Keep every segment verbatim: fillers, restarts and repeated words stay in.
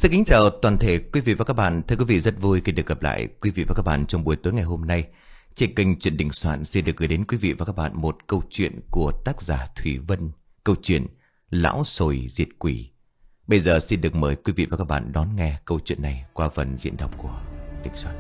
Xin kính chào toàn thể quý vị và các bạn. Thưa quý vị, rất vui khi được gặp lại quý vị và các bạn trong buổi tối ngày hôm nay. Trên kênh Chuyện Đình Soạn xin được gửi đến quý vị và các bạn một câu chuyện của tác giả Thủy Vân. Câu chuyện Lão Sồi Diệt Quỷ. Bây giờ xin được mời quý vị và các bạn đón nghe câu chuyện này qua phần diễn đọc của Đình Soạn.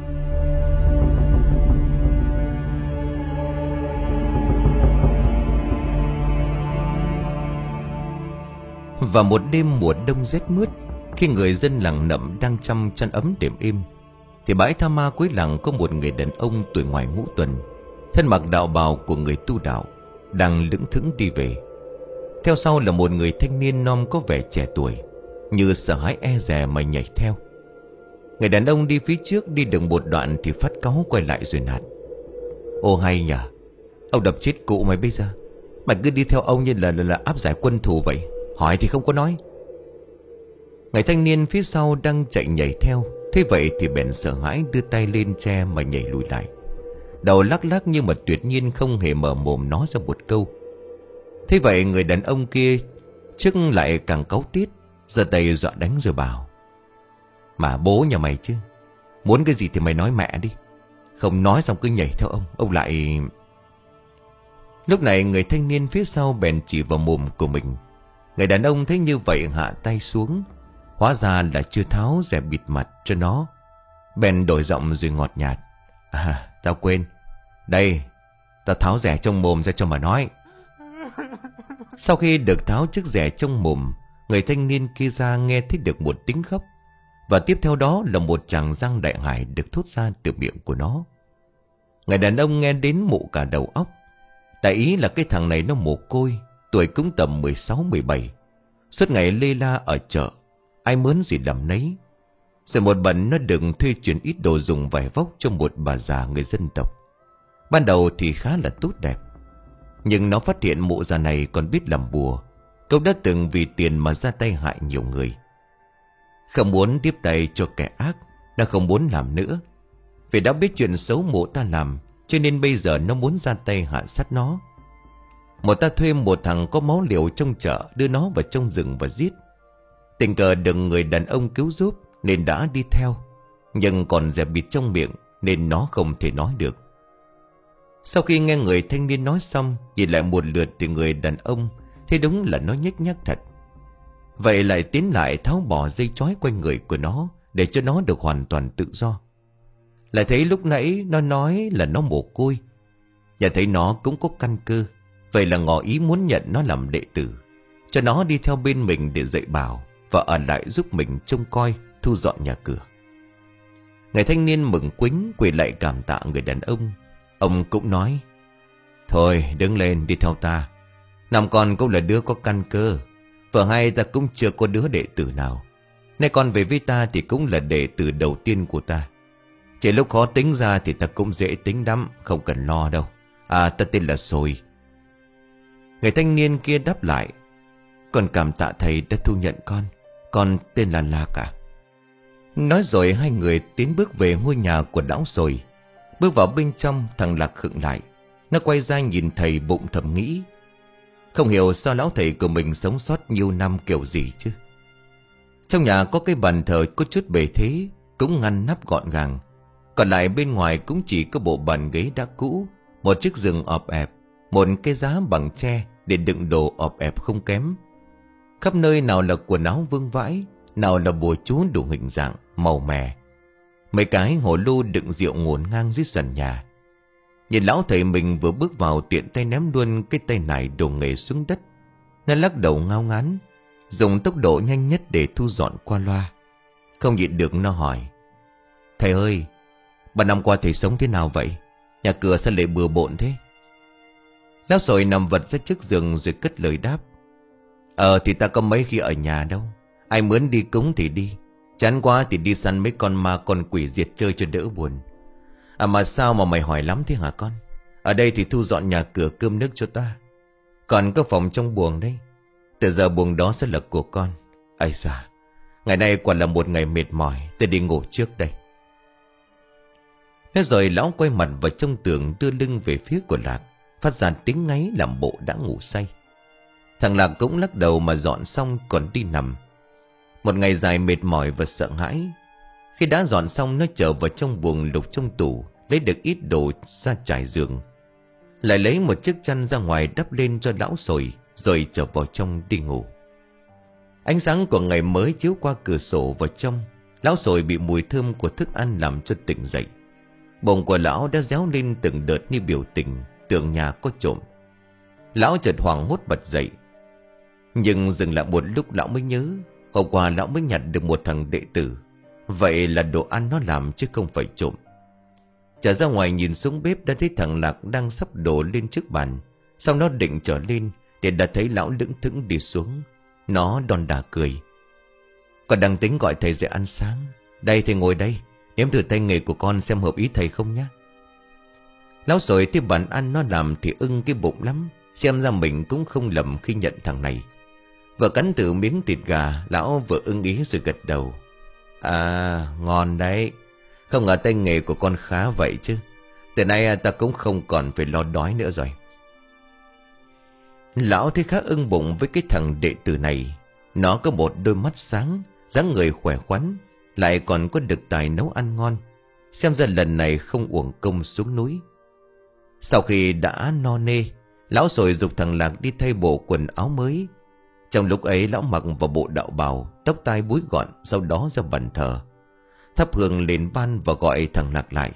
Vào một đêm mùa đông rét mướt, khi người dân làng Nậm đang chăm chăn ấm đệm êm, thì bãi tha ma cuối làng có một người đàn ông tuổi ngoài ngũ tuần, thân mặc đạo bào của người tu đạo, đang lững thững đi về. Theo sau là một người thanh niên non có vẻ trẻ tuổi, như sợ hãi e dè mà nhảy theo. Người đàn ông đi phía trước đi được một đoạn thì phát cáu quay lại rồi nạt: "Ô hay nhỉ, ông đập chết cụ mày bây giờ. Mày cứ đi theo ông như là, là, là áp giải quân thù vậy. Hỏi thì không có nói." Người thanh niên phía sau đang chạy nhảy theo, thế vậy thì bèn sợ hãi đưa tay lên che mà nhảy lùi lại, đầu lắc lắc nhưng mà tuyệt nhiên không hề mở mồm nói ra một câu. Thế vậy người đàn ông kia trước lại càng cáu tiết, giơ tay dọa đánh rồi bảo: "Mà bố nhà mày chứ, muốn cái gì thì mày nói mẹ đi, không nói xong cứ nhảy theo ông, ông lại..." Lúc này người thanh niên phía sau bèn chỉ vào mồm của mình. Người đàn ông thấy như vậy hạ tay xuống, hóa ra là chưa tháo rẻ bịt mặt cho nó. Bèn đổi giọng rồi ngọt nhạt: "À, tao quên. Đây, tao tháo rẻ trong mồm ra cho mà nói." Sau khi được tháo chiếc rẻ trong mồm, người thanh niên kia ra nghe thấy được một tiếng khóc, và tiếp theo đó là một tràng răng đại hải được thốt ra từ miệng của nó. Người đàn ông nghe đến mụ cả đầu óc. Đại ý là cái thằng này nó mồ côi, tuổi cũng tầm mười sáu mười bảy, suốt ngày lê la ở chợ, ai mướn gì làm nấy. Rồi một bận nó đừng thuê chuyển ít đồ dùng vải vóc cho một bà già người dân tộc. Ban đầu thì khá là tốt đẹp, nhưng nó phát hiện mụ già này còn biết làm bùa. Cậu đã từng vì tiền mà ra tay hại nhiều người. Không muốn tiếp tay cho kẻ ác, nó không muốn làm nữa. Vì đã biết chuyện xấu mụ ta làm, cho nên bây giờ nó muốn ra tay hạ sát nó. Một ta thuê một thằng có máu liều trong chợ, đưa nó vào trong rừng và giết. Tình cờ được người đàn ông cứu giúp nên đã đi theo, nhưng còn dè bịt trong miệng nên nó không thể nói được. Sau khi nghe người thanh niên nói xong, nhìn lại một lượt thì người đàn ông thấy đúng là nó nhếch nhác thật. Vậy lại tiến lại tháo bỏ dây trói quanh người của nó, để cho nó được hoàn toàn tự do. Lại thấy lúc nãy nó nói là nó mồ côi, và thấy nó cũng có căn cơ. Vậy là ngỏ ý muốn nhận nó làm đệ tử, cho nó đi theo bên mình để dạy bảo, và ở lại giúp mình trông coi, thu dọn nhà cửa. Người thanh niên mừng quính quỳ lại cảm tạ người đàn ông. Ông cũng nói: "Thôi đứng lên đi theo ta. Năm con cũng là đứa có căn cơ, vợ hai ta cũng chưa có đứa đệ tử nào. Nay con về với ta thì cũng là đệ tử đầu tiên của ta. Chỉ lúc khó tính ra thì ta cũng dễ tính lắm, không cần lo đâu. À, ta tên là Sồi." Người thanh niên kia đáp lại: "Con cảm tạ thầy đã thu nhận con. Con tên là Lạc à?" Nói rồi hai người tiến bước về ngôi nhà của lão Sồi. Bước vào bên trong, thằng Lạc khựng lại. Nó quay ra nhìn thầy bụng thầm nghĩ: không hiểu sao lão thầy của mình sống sót nhiều năm kiểu gì chứ. Trong nhà có cái bàn thờ có chút bề thế, cũng ngăn nắp gọn gàng. Còn lại bên ngoài cũng chỉ có bộ bàn ghế đã cũ, một chiếc giường ọp ẹp, một cái giá bằng tre để đựng đồ ọp ẹp không kém. Khắp nơi nào là quần áo vương vãi, nào là bùa chú đủ hình dạng, màu mè. Mấy cái hồ lô đựng rượu ngổn ngang dưới sàn nhà. Nhìn lão thầy mình vừa bước vào tiện tay ném luôn cái tay nải đồ nghề xuống đất. Nó lắc đầu ngao ngán, dùng tốc độ nhanh nhất để thu dọn qua loa. Không nhịn được nó hỏi: "Thầy ơi, ba năm qua thầy sống thế nào vậy? Nhà cửa sao lại bừa bộn thế?" Lão Sồi nằm vật ra trước giường rồi cất lời đáp: Ờ thì ta có mấy khi ở nhà đâu. Ai muốn đi cúng thì đi, chán quá thì đi săn mấy con ma con quỷ diệt chơi cho đỡ buồn. À mà sao mà mày hỏi lắm thế hả con? Ở đây thì thu dọn nhà cửa cơm nước cho ta. Còn có phòng trong buồng đây, từ giờ buồng đó sẽ là của con. Ây da, ngày nay quả là một ngày mệt mỏi, tôi đi ngủ trước đây. Thế rồi lão quay mặt vào trong tường, đưa lưng về phía của Lạc, phát ra tiếng ngáy làm bộ đã ngủ say. Thằng Lạc cũng lắc đầu mà dọn xong còn đi nằm. Một ngày dài mệt mỏi và sợ hãi. Khi đã dọn xong, nó trở vào trong buồng lục trong tủ, lấy được ít đồ ra trải giường, lại lấy một chiếc chăn ra ngoài đắp lên cho lão sồi, rồi trở vào trong đi ngủ. Ánh sáng của ngày mới chiếu qua cửa sổ vào trong. Lão sồi bị mùi thơm của thức ăn làm cho tỉnh dậy. Bụng của lão đã réo lên từng đợt như biểu tình, tưởng nhà có trộm. Lão chợt hoảng hốt bật dậy. Nhưng dừng lại một lúc, lão mới nhớ hôm qua lão mới nhặt được một thằng đệ tử. Vậy là đồ ăn nó làm chứ không phải trộm. Trở ra ngoài nhìn xuống bếp, đã thấy thằng Lạc đang sắp đổ lên trước bàn. Xong nó định trở lên thì đã thấy lão lững thững đi xuống. Nó đon đả cười. Con đang tính gọi thầy dậy ăn sáng. Đây, thầy ngồi đây, nếm thử tay nghề của con xem hợp ý thầy không nhé. Lão sồi thấy bàn ăn nó làm thì ưng cái bụng lắm. Xem ra mình cũng không lầm khi nhận thằng này. Vừa cắn thử miếng thịt gà, lão vừa ưng ý rồi gật đầu. À, ngon đấy. Không ngờ tay nghề của con khá vậy chứ. Từ nay ta cũng không còn phải lo đói nữa rồi. Lão thấy khá ưng bụng với cái thằng đệ tử này. Nó có một đôi mắt sáng, dáng người khỏe khoắn, lại còn có được tài nấu ăn ngon. Xem ra lần này không uổng công xuống núi. Sau khi đã no nê, lão sồi giục thằng Lạc đi thay bộ quần áo mới. Trong lúc ấy lão mặc vào bộ đạo bào, tóc tai búi gọn, sau đó ra bàn thờ, thắp hương lên ban và gọi thằng Lạc lại.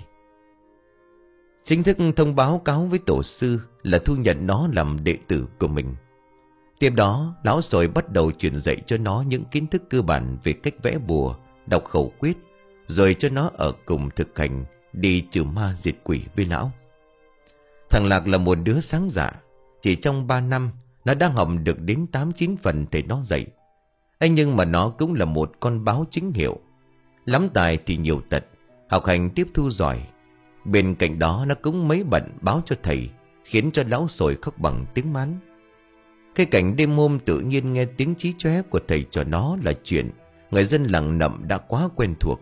Chính thức thông báo cáo với tổ sư là thu nhận nó làm đệ tử của mình. Tiếp đó lão sồi bắt đầu truyền dạy cho nó những kiến thức cơ bản về cách vẽ bùa, đọc khẩu quyết, rồi cho nó ở cùng thực hành đi trừ ma diệt quỷ với lão. Thằng Lạc là một đứa sáng dạ. Chỉ trong ba năm nó đã học được đến tám chín phần thầy nó dạy. Ấy nhưng mà nó cũng là một con báo chính hiệu. Lắm tài thì nhiều tật, học hành tiếp thu giỏi. Bên cạnh đó nó cũng mấy bận báo cho thầy, khiến cho lão sồi khóc bằng tiếng mán. Cái cảnh đêm hôm tự nhiên nghe tiếng chí chóe của thầy cho nó là chuyện người dân làng Nậm đã quá quen thuộc.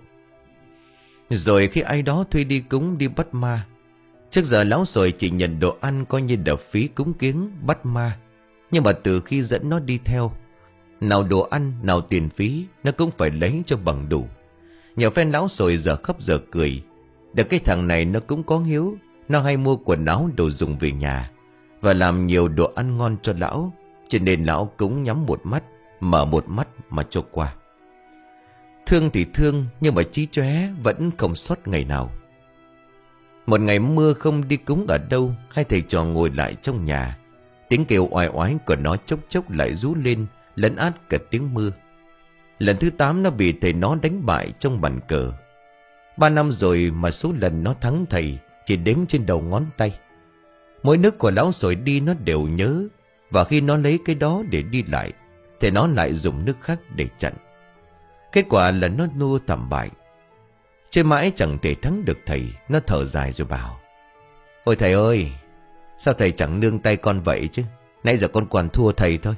Rồi khi ai đó thuê đi cúng đi bắt ma, trước giờ lão sồi chỉ nhận đồ ăn coi như đợt phí cúng kiếng bắt ma. Nhưng mà từ khi dẫn nó đi theo, nào đồ ăn nào tiền phí nó cũng phải lấy cho bằng đủ. Nhiều phen lão sồi giờ khóc giờ cười. Được cái thằng này nó cũng có hiếu. Nó hay mua quần áo đồ dùng về nhà và làm nhiều đồ ăn ngon cho lão, cho nên lão cũng nhắm một mắt mở một mắt mà cho qua. Thương thì thương, nhưng mà chí chóe vẫn không sót ngày nào. Một ngày mưa không đi cúng ở đâu, hai thầy trò ngồi lại trong nhà. Tiếng kêu oai oái của nó chốc chốc lại rú lên, lấn át cả tiếng mưa. Lần thứ tám nó bị thầy nó đánh bại trong bàn cờ. Ba năm rồi mà số lần nó thắng thầy chỉ đếm trên đầu ngón tay. Mỗi nước của lão sồi đi nó đều nhớ, và khi nó lấy cái đó để đi lại thì nó lại dùng nước khác để chặn. Kết quả là nó nua thảm bại. Chơi mãi chẳng thể thắng được thầy. Nó thở dài rồi bảo: Ôi thầy ơi, sao thầy chẳng nương tay con vậy chứ? Nãy giờ con còn thua thầy thôi.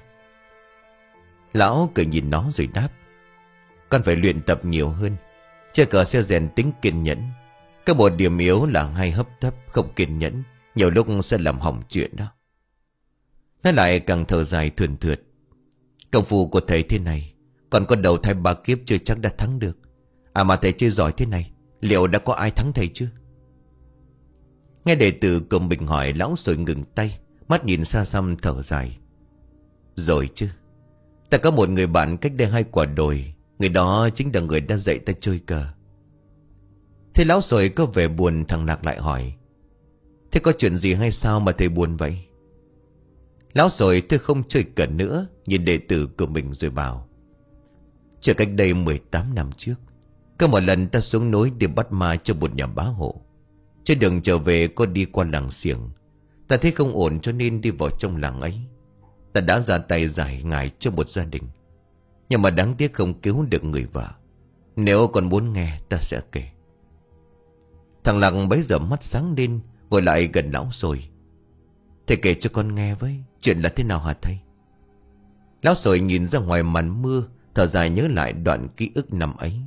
Lão cười nhìn nó rồi đáp: Con phải luyện tập nhiều hơn. Chơi cờ sẽ rèn tính kiên nhẫn. Có một điểm yếu là hay hấp tấp, không kiên nhẫn, nhiều lúc sẽ làm hỏng chuyện đó. Nó lại càng thở dài thườn thượt: Công phu của thầy thế này, còn có đầu thai ba kiếp chưa chắc đã thắng được. À mà thầy chơi giỏi thế này, liệu đã có ai thắng thầy chưa? Nghe đệ tử của mình hỏi, lão sồi ngừng tay, mắt nhìn xa xăm thở dài: Rồi chứ. Ta có một người bạn cách đây hai quả đồi. Người đó chính là người đã dạy ta chơi cờ. Thế lão sồi có vẻ buồn. Thằng Lạc lại hỏi: Thế có chuyện gì hay sao mà thầy buồn vậy? Lão sồi tôi không chơi cờ nữa, nhìn đệ tử của mình rồi bảo: Chưa cách đây mười tám năm trước, có một lần ta xuống núi đi bắt ma cho một nhà bá hộ. Trên đường trở về có đi qua làng Xiềng. Ta thấy không ổn cho nên đi vào trong làng ấy. Ta đã ra tay giải ngải cho một gia đình, nhưng mà đáng tiếc không cứu được người vợ. Nếu còn muốn nghe ta sẽ kể. Thằng Lạc bấy giờ mắt sáng lên, ngồi lại gần lão sồi: Thầy kể cho con nghe với, chuyện là thế nào hả thầy? Lão sồi nhìn ra ngoài màn mưa, thở dài nhớ lại đoạn ký ức năm ấy.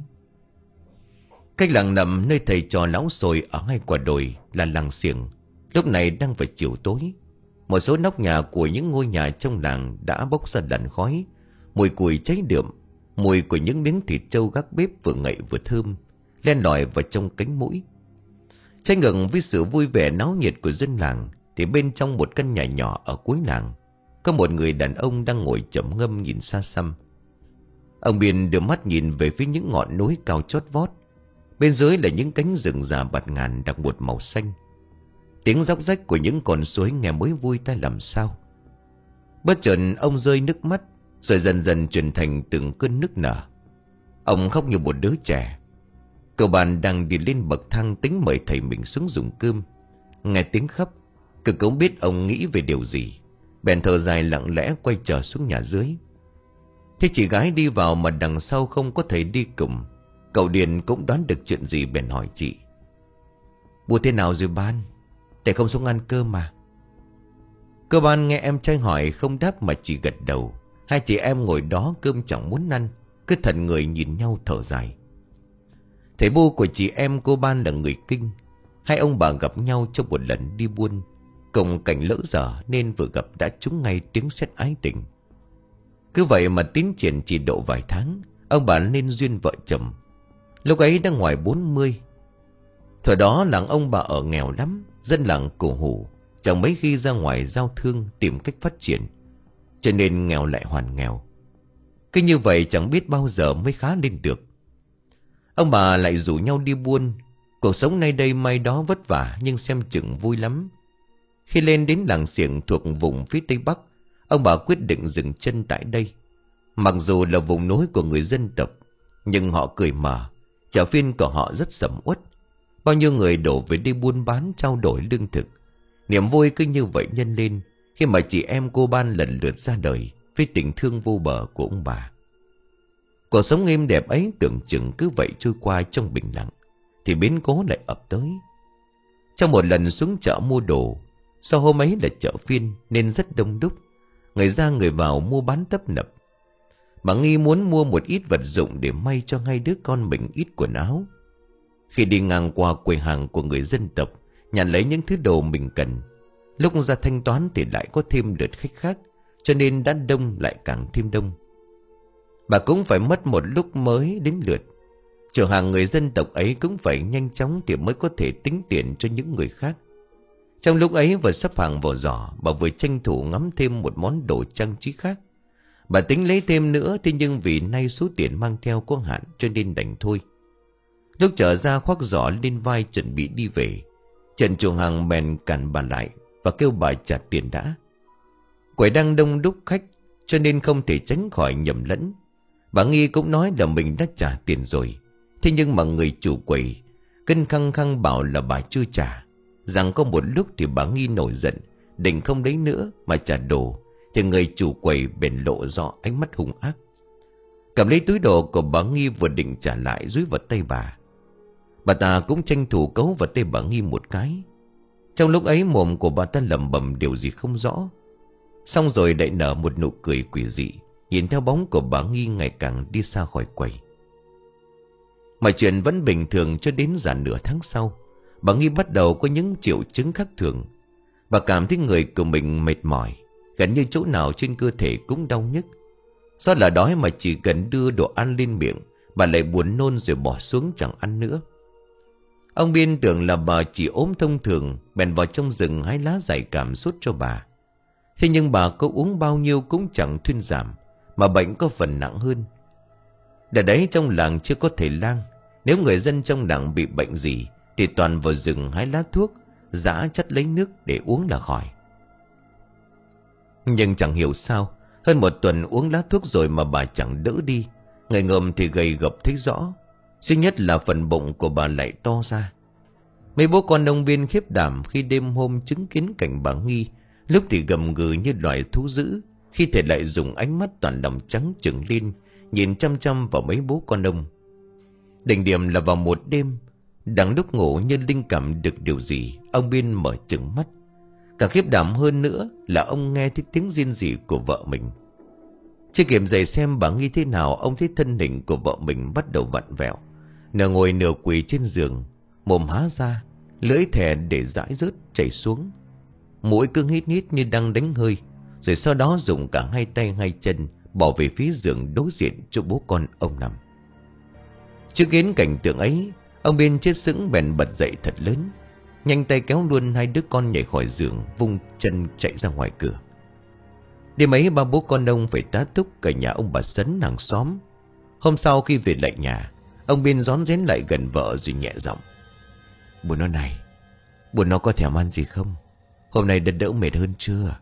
Cách làng Nậm nơi thầy trò lão sồi ở hai quả đồi là làng Xiềng. Lúc này đang vào chiều tối. Một số nóc nhà của những ngôi nhà trong làng đã bốc ra làn khói, mùi củi cháy đượm. Mùi của những miếng thịt trâu gác bếp vừa ngậy vừa thơm len lỏi vào trong cánh mũi. Trái ngược với sự vui vẻ náo nhiệt của dân làng, thì bên trong một căn nhà nhỏ ở cuối làng có một người đàn ông đang ngồi trầm ngâm nhìn xa xăm. Ông Biên đưa mắt nhìn về phía những ngọn núi cao chót vót. Bên dưới là những cánh rừng già bạt ngàn đặc một màu xanh. Tiếng róc rách của những con suối nghe mới vui tai làm sao. Bất chợt ông rơi nước mắt, rồi dần dần chuyển thành từng cơn nức nở. Ông khóc như một đứa trẻ. Cậu bạn đang đi lên bậc thang tính mời thầy mình xuống dùng cơm. Nghe tiếng khóc, cậu cũng biết ông nghĩ về điều gì, bèn thở dài lặng lẽ quay trở xuống nhà dưới. Thế chị gái đi vào mà đằng sau không có thầy đi cùng. Cậu Điền cũng đoán được chuyện gì bèn hỏi chị: "Bố thế nào rồi Ban? Để không xuống ăn cơm mà." Cơ Ban nghe em trai hỏi không đáp mà chỉ gật đầu. Hai chị em ngồi đó cơm chẳng muốn ăn, cứ thẫn người nhìn nhau thở dài. Thầy Bu của chị em cô Ban là người Kinh. Hai ông bà gặp nhau trong một lần đi buôn, cùng cảnh lỡ dở nên vừa gặp đã trúng ngay tiếng sét ái tình. Cứ vậy mà tiến triển chỉ độ vài tháng, ông bà nên duyên vợ chồng. Lúc ấy đã ngoài bốn mươi. Thời đó làng ông bà ở nghèo lắm, dân làng cổ hủ, chẳng mấy khi ra ngoài giao thương tìm cách phát triển, cho nên nghèo lại hoàn nghèo. Cứ như vậy chẳng biết bao giờ mới khá lên được. Ông bà lại rủ nhau đi buôn. Cuộc sống nay đây mai đó vất vả, nhưng xem chừng vui lắm. Khi lên đến làng Xiềng thuộc vùng phía Tây Bắc, ông bà quyết định dừng chân tại đây. Mặc dù là vùng núi của người dân tộc, nhưng họ cười mở, chợ phiên của họ rất sầm uất. Bao nhiêu người đổ về đây buôn bán trao đổi lương thực. Niềm vui cứ như vậy nhân lên khi mà chị em cô Ban lần lượt ra đời với tình thương vô bờ của ông bà. Cuộc sống êm đẹp ấy tưởng chừng cứ vậy trôi qua trong bình lặng, thì biến cố lại ập tới. Trong một lần xuống chợ mua đồ, do hôm ấy là chợ phiên nên rất đông đúc, người ra người vào mua bán tấp nập. Bà Nghi muốn mua một ít vật dụng để may cho hai đứa con mình ít quần áo. Khi đi ngang qua quầy hàng của người dân tộc, nhặt lấy những thứ đồ mình cần, lúc ra thanh toán thì lại có thêm lượt khách khác, cho nên đã đông lại càng thêm đông. Bà cũng phải mất một lúc mới đến lượt. Chủ hàng người dân tộc ấy cũng phải nhanh chóng thì mới có thể tính tiền cho những người khác. Trong lúc ấy vừa sắp hàng vào giỏ, bà vừa tranh thủ ngắm thêm một món đồ trang trí khác. Bà tính lấy thêm nữa, thế nhưng vì nay số tiền mang theo có hạn cho nên đành thôi. Lúc trở ra khoác giỏ lên vai chuẩn bị đi về, Trần chủ hàng bèn cản bà lại và kêu bà trả tiền đã. Quầy đang đông đúc khách cho nên không thể tránh khỏi nhầm lẫn. Bà Nghi cũng nói là mình đã trả tiền rồi. Thế nhưng mà người chủ quầy cân khăng khăng bảo là bà chưa trả. Rằng có một lúc thì bà Nghi nổi giận, định không lấy nữa mà trả đồ, thì người chủ quầy bèn lộ rõ ánh mắt hung ác, cầm lấy túi đồ của bà Nghi vừa định trả lại dúi vào tay bà. Bà ta cũng tranh thủ cấu vào tay bà Nghi một cái. Trong lúc ấy mồm của bà ta lẩm bẩm điều gì không rõ, xong rồi lại nở một nụ cười quỷ dị, nhìn theo bóng của bà Nghi ngày càng đi xa khỏi quầy. Mọi chuyện vẫn bình thường cho đến dàn nửa tháng sau. Bà Nghi bắt đầu có những triệu chứng khác thường. Bà cảm thấy người của mình mệt mỏi, gần như chỗ nào trên cơ thể cũng đau nhức. Do là đói mà chỉ cần đưa đồ ăn lên miệng, bà lại buồn nôn rồi bỏ xuống chẳng ăn nữa. Ông Biên tưởng là bà chỉ ốm thông thường, bèn vào trong rừng hái lá giải cảm sốt cho bà. Thế nhưng bà có uống bao nhiêu cũng chẳng thuyên giảm, mà bệnh có phần nặng hơn. Đợt đấy trong làng chưa có thầy lang. Nếu người dân trong làng bị bệnh gì thì toàn vào rừng hái lá thuốc, giã chất lấy nước để uống là khỏi. Nhưng chẳng hiểu sao, hơn một tuần uống lá thuốc rồi mà bà chẳng đỡ đi. Người ngợm thì gầy gập thấy rõ, duy nhất là phần bụng của bà lại to ra. Mấy bố con ông Biên khiếp đảm khi đêm hôm chứng kiến cảnh bà Nghi lúc thì gầm gừ như loài thú dữ, khi thể lại dùng ánh mắt toàn lòng trắng trừng lên nhìn chăm chăm vào mấy bố con ông. Đỉnh điểm là vào một đêm, đang lúc ngủ như linh cảm được điều gì, ông Biên mở trừng mắt. Càng khiếp đảm hơn nữa là ông nghe thấy tiếng rên rỉ của vợ mình. Chưa kịp dậy xem bà Nghi thế nào, ông thấy thân hình của vợ mình bắt đầu vặn vẹo, nửa ngồi nửa quỳ trên giường, mồm há ra, lưỡi thè để dãi rớt chảy xuống, mũi cứ hít hít như đang đánh hơi, rồi sau đó dùng cả hai tay hai chân bỏ về phía giường đối diện chỗ bố con ông nằm. Chứng kiến cảnh tượng ấy, ông Biên chết sững bèn bật dậy thật lớn, nhanh tay kéo luôn hai đứa con nhảy khỏi giường, vung chân chạy ra ngoài cửa. Đêm ấy ba bố con ông phải tá túc cả nhà ông bà Sấn hàng xóm. Hôm sau khi về lại nhà, ông Biên rón rén lại gần vợ rồi nhẹ giọng: "Bố nó này, bố nó có thèm ăn gì không? Hôm nay đã đỡ mệt hơn chưa?"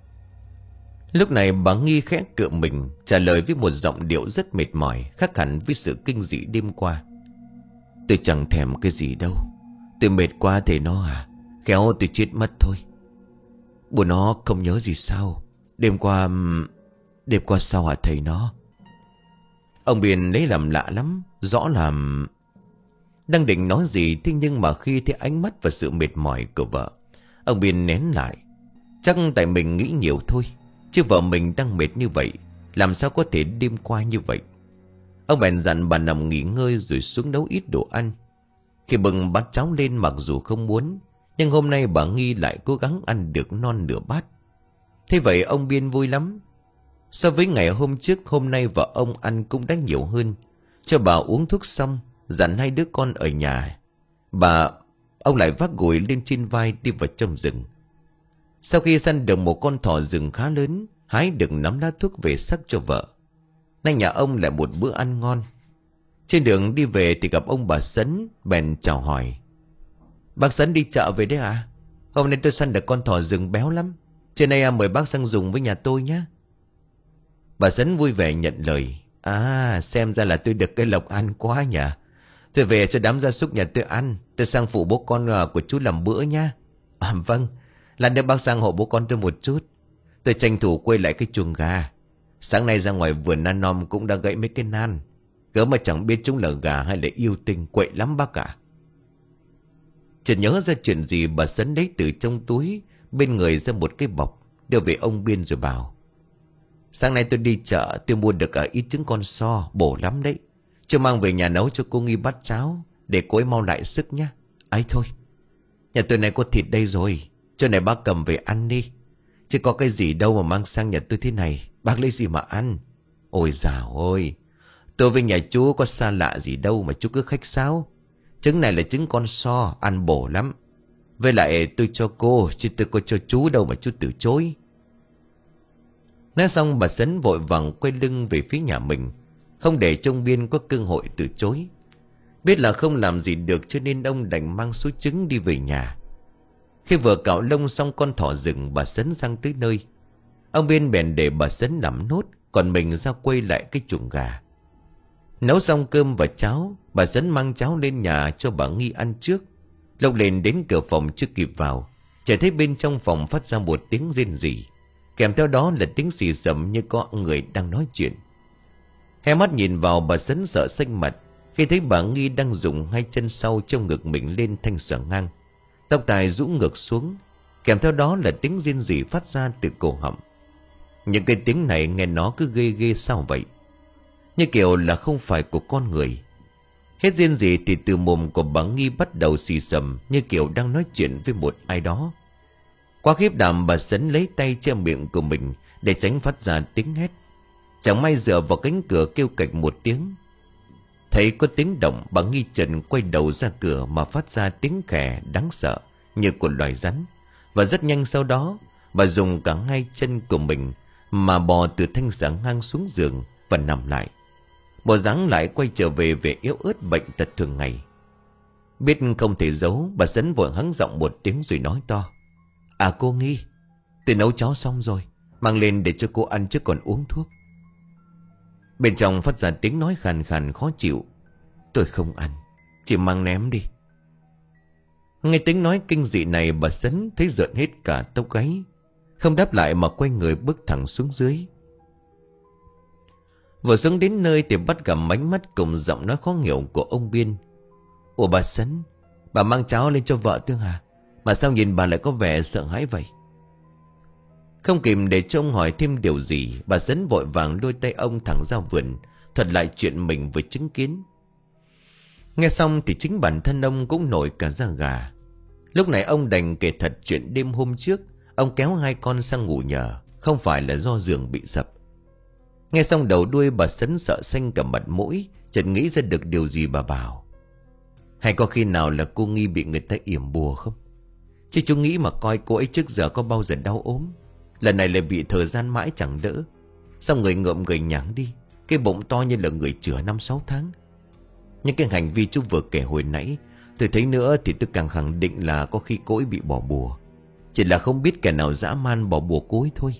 Lúc này bà Nghi khẽ cựa mình trả lời với một giọng điệu rất mệt mỏi, khác hẳn với sự kinh dị đêm qua: "Tôi chẳng thèm cái gì đâu. Tôi mệt quá thầy nó à. Khéo tôi chết mất thôi." "Bố nó không nhớ gì sao? Đêm qua... Đêm qua sao hả thầy nó?" Ông Biên lấy làm lạ lắm. Rõ là... Đang định nói gì, thế nhưng mà khi thấy ánh mắt và sự mệt mỏi của vợ, ông Biên nén lại. Chắc tại mình nghĩ nhiều thôi, chứ vợ mình đang mệt như vậy, làm sao có thể đêm qua như vậy. Ông bèn dặn bà nằm nghỉ ngơi rồi xuống nấu ít đồ ăn. Khi bưng bát cháo lên, mặc dù không muốn, nhưng hôm nay bà Nghi lại cố gắng ăn được non nửa bát. Thế vậy ông Biên vui lắm. So với ngày hôm trước, hôm nay vợ ông ăn cũng đã nhiều hơn. Cho bà uống thuốc xong, dặn hai đứa con ở nhà, bà ông lại vác gùi lên trên vai đi vào trong rừng. Sau khi săn được một con thỏ rừng khá lớn, hái được nắm lá thuốc về sắc cho vợ, nay nhà ông lại một bữa ăn ngon. Trên đường đi về thì gặp ông bà Sấn, bèn chào hỏi: "Bác Sấn đi chợ về đấy à? Hôm nay tôi săn được con thỏ rừng béo lắm. Trên đây mời bác sang dùng với nhà tôi nhé." Bà Sấn vui vẻ nhận lời: "À, xem ra là tôi được cái lộc ăn quá nhỉ. Tôi về cho đám gia súc nhà tôi ăn. Tôi sang phụ bố con của chú làm bữa nhá." "À vâng, lần nữa bác sang hộ bố con tôi một chút. Tôi tranh thủ quay lại cái chuồng gà. Sáng nay ra ngoài vườn nan nom cũng đã gãy mấy cái nan. Cớ mà chẳng biết chúng là gà hay là yêu tinh, quậy lắm bác ạ." Chợt nhớ ra chuyện gì, bà Sấn lấy từ trong túi bên người ra một cái bọc, đưa về ông Biên rồi bảo: "Sáng nay tôi đi chợ, tôi mua được cả ít trứng con so, bổ lắm đấy. Cho mang về nhà nấu cho cô Nghi bát cháo, để cô ấy mau lại sức nhá. Ấy thôi, nhà tôi này có thịt đây rồi, cho này bác cầm về ăn đi. Chứ có cái gì đâu mà mang sang nhà tôi thế này, bác lấy gì mà ăn. Ôi dào ôi, tôi với nhà chú có xa lạ gì đâu mà chú cứ khách sáo. Trứng này là trứng con so, ăn bổ lắm. Với lại tôi cho cô, chứ tôi có cho chú đâu mà chú từ chối." Nói xong bà Sấn vội vàng quay lưng về phía nhà mình, không để trông Biên có cơ hội từ chối. Biết là không làm gì được cho nên ông đành mang số trứng đi về nhà. Khi vừa cạo lông xong con thỏ rừng, bà Sấn sang tới nơi. Ông Biên bèn để bà Sấn làm nốt, còn mình ra quay lại cái chuồng gà. Nấu xong cơm và cháo, bà Sấn mang cháo lên nhà cho bà Nghi ăn trước. Lúc lên đến cửa phòng chưa kịp vào, chỉ thấy bên trong phòng phát ra một tiếng rên rỉ, kèm theo đó là tiếng xì xầm như có người đang nói chuyện. Hé mắt nhìn vào, bà Sấn sợ xanh mặt khi thấy bà Nghi đang dùng hai chân sau trong ngực mình lên thanh xỏ ngang, tóc tai rũ ngược xuống, kèm theo đó là tiếng rên rỉ phát ra từ cổ họng. Những cái tiếng này nghe nó cứ ghê ghê sao vậy, như kiểu là không phải của con người. Hết rên rỉ thì từ mồm của bà Nghi bắt đầu xì xầm, như kiểu đang nói chuyện với một ai đó. Quá khiếp đảm, bà Sấn lấy tay che miệng của mình để tránh phát ra tiếng hét. Chẳng may dựa vào cánh cửa kêu cạch một tiếng. Thấy có tiếng động, bà Nghi trần quay đầu ra cửa mà phát ra tiếng khè đáng sợ như của loài rắn. Và rất nhanh sau đó, bà dùng cả hai chân của mình mà bò từ thanh xà ngang xuống giường và nằm lại. Bộ dáng lại quay trở về vẻ yếu ớt bệnh tật thường ngày. Biết không thể giấu, bà Sấn vội hắng giọng một tiếng rồi nói to: "À cô Nghi, tôi nấu cháo xong rồi, mang lên để cho cô ăn chứ còn uống thuốc." Bên trong phát ra tiếng nói khàn khàn khó chịu: "Tôi không ăn, chỉ mang ném đi." Nghe tiếng nói kinh dị này, bà Sấn thấy rợn hết cả tóc gáy, không đáp lại mà quay người bước thẳng xuống dưới. Vừa xuống đến nơi thì bắt gặp ánh mắt cùng giọng nói khó hiểu của ông Biên: "Ủa bà Sấn, bà mang cháo lên cho vợ tôi hả? Mà sao nhìn bà lại có vẻ sợ hãi vậy?" Không kịp để cho ông hỏi thêm điều gì, bà Sấn vội vàng lôi tay ông thẳng ra vườn, thuật lại chuyện mình vừa chứng kiến. Nghe xong thì chính bản thân ông cũng nổi cả da gà. Lúc này ông đành kể thật chuyện đêm hôm trước ông kéo hai con sang ngủ nhờ, không phải là do giường bị sập. Nghe xong đầu đuôi bà Sấn sợ xanh cả mặt mũi, chợt nghĩ ra được điều gì bà bảo: hay có khi nào là cô Nghi bị người ta yểm bùa không? Chứ chú nghĩ mà coi cô ấy trước giờ có bao giờ đau ốm, lần này lại bị thời gian mãi chẳng đỡ. Xong người ngợm người nhẵng đi, cái bụng to như là người chữa năm sáu tháng. Nhưng cái hành vi chú vừa kể hồi nãy, tôi thấy nữa thì tôi càng khẳng định là có khi cô ấy bị bỏ bùa, chỉ là không biết kẻ nào dã man bỏ bùa cô ấy thôi.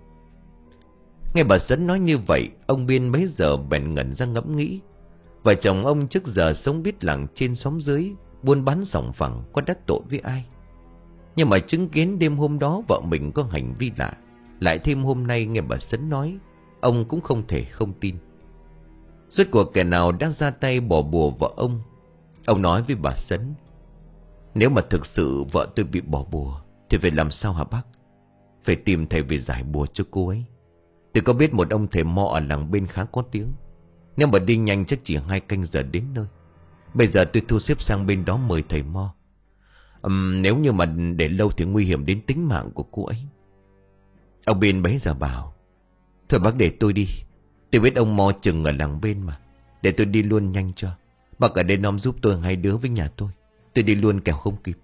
Nghe bà Sấn nói như vậy, ông Biên bấy giờ bèn ngẩn ra ngẫm nghĩ. Vợ chồng ông trước giờ sống biết làng trên xóm dưới, buôn bán sòng phẳng, có đắc tội với ai. Nhưng mà chứng kiến đêm hôm đó vợ mình có hành vi lạ, lại thêm hôm nay nghe bà Sấn nói, ông cũng không thể không tin. Rốt cuộc kẻ nào đã ra tay bỏ bùa vợ ông? Ông nói với bà Sấn: nếu mà thực sự vợ tôi bị bỏ bùa thì phải làm sao hả bác? Phải tìm thầy về giải bùa cho cô ấy. Tôi có biết một ông thầy mo ở làng bên khá có tiếng. Nếu mà đi nhanh chắc chỉ hai canh giờ đến nơi. Bây giờ tôi thu xếp sang bên đó mời thầy mo. uhm, Nếu như mà để lâu thì nguy hiểm đến tính mạng của cô ấy. Ông bên bấy giờ bảo: thôi bác để tôi đi, tôi biết ông mo chừng ở làng bên mà. Để tôi đi luôn nhanh cho. Bác ở đây nom giúp tôi hai đứa với nhà tôi. Tôi đi luôn kẻo không kịp.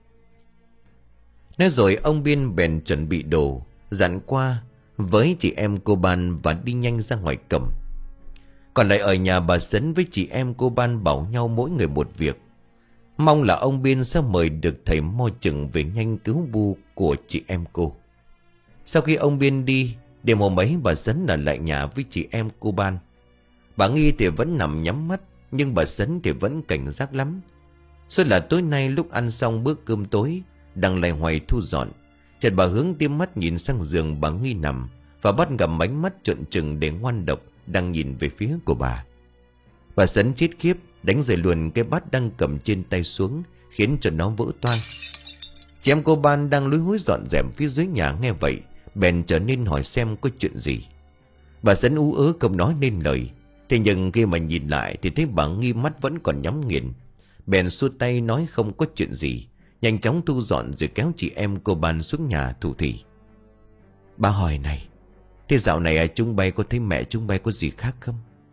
Nói rồi ông Biên bèn chuẩn bị đồ, dặn qua với chị em cô Ban và đi nhanh ra ngoài cổng. Còn lại ở nhà bà Sấn với chị em cô Ban bảo nhau mỗi người một việc. Mong là ông Biên sẽ mời được thầy mo chừng về nhanh cứu bu của chị em cô. Sau khi ông Biên đi, đêm hôm ấy bà Sấn ở lại nhà với chị em cô Ban. Bà Nghi thì vẫn nằm nhắm mắt, nhưng bà Sấn thì vẫn cảnh giác lắm. Số là tối nay lúc ăn xong bữa cơm tối, đang lầy hoài thu dọn, chợt bà hướng tiêm mắt nhìn sang giường bà Nghi nằm, và bắt gặp ánh mắt trợn trừng để ngoan độc đang nhìn về phía của bà. Bà Sấn chết khiếp, đánh rơi luôn cái bát đang cầm trên tay xuống, khiến cho nó vỡ toang. Chị em cô Ban đang lúi húi dọn dẹp phía dưới nhà nghe vậy, bèn trở nên hỏi xem có chuyện gì. Bà Sấn ú ớ không nói nên lời. Thế nhưng khi mà nhìn lại thì thấy bà Nghi mắt vẫn còn nhắm nghiền, bèn xua tay nói không có chuyện gì, nhanh chóng thu dọn rồi kéo chị em cô Ban xuống nhà thủ thỉ. Bà hỏi này, thế dạo này à, chúng bay có thấy mẹ chúng bay có gì khác không?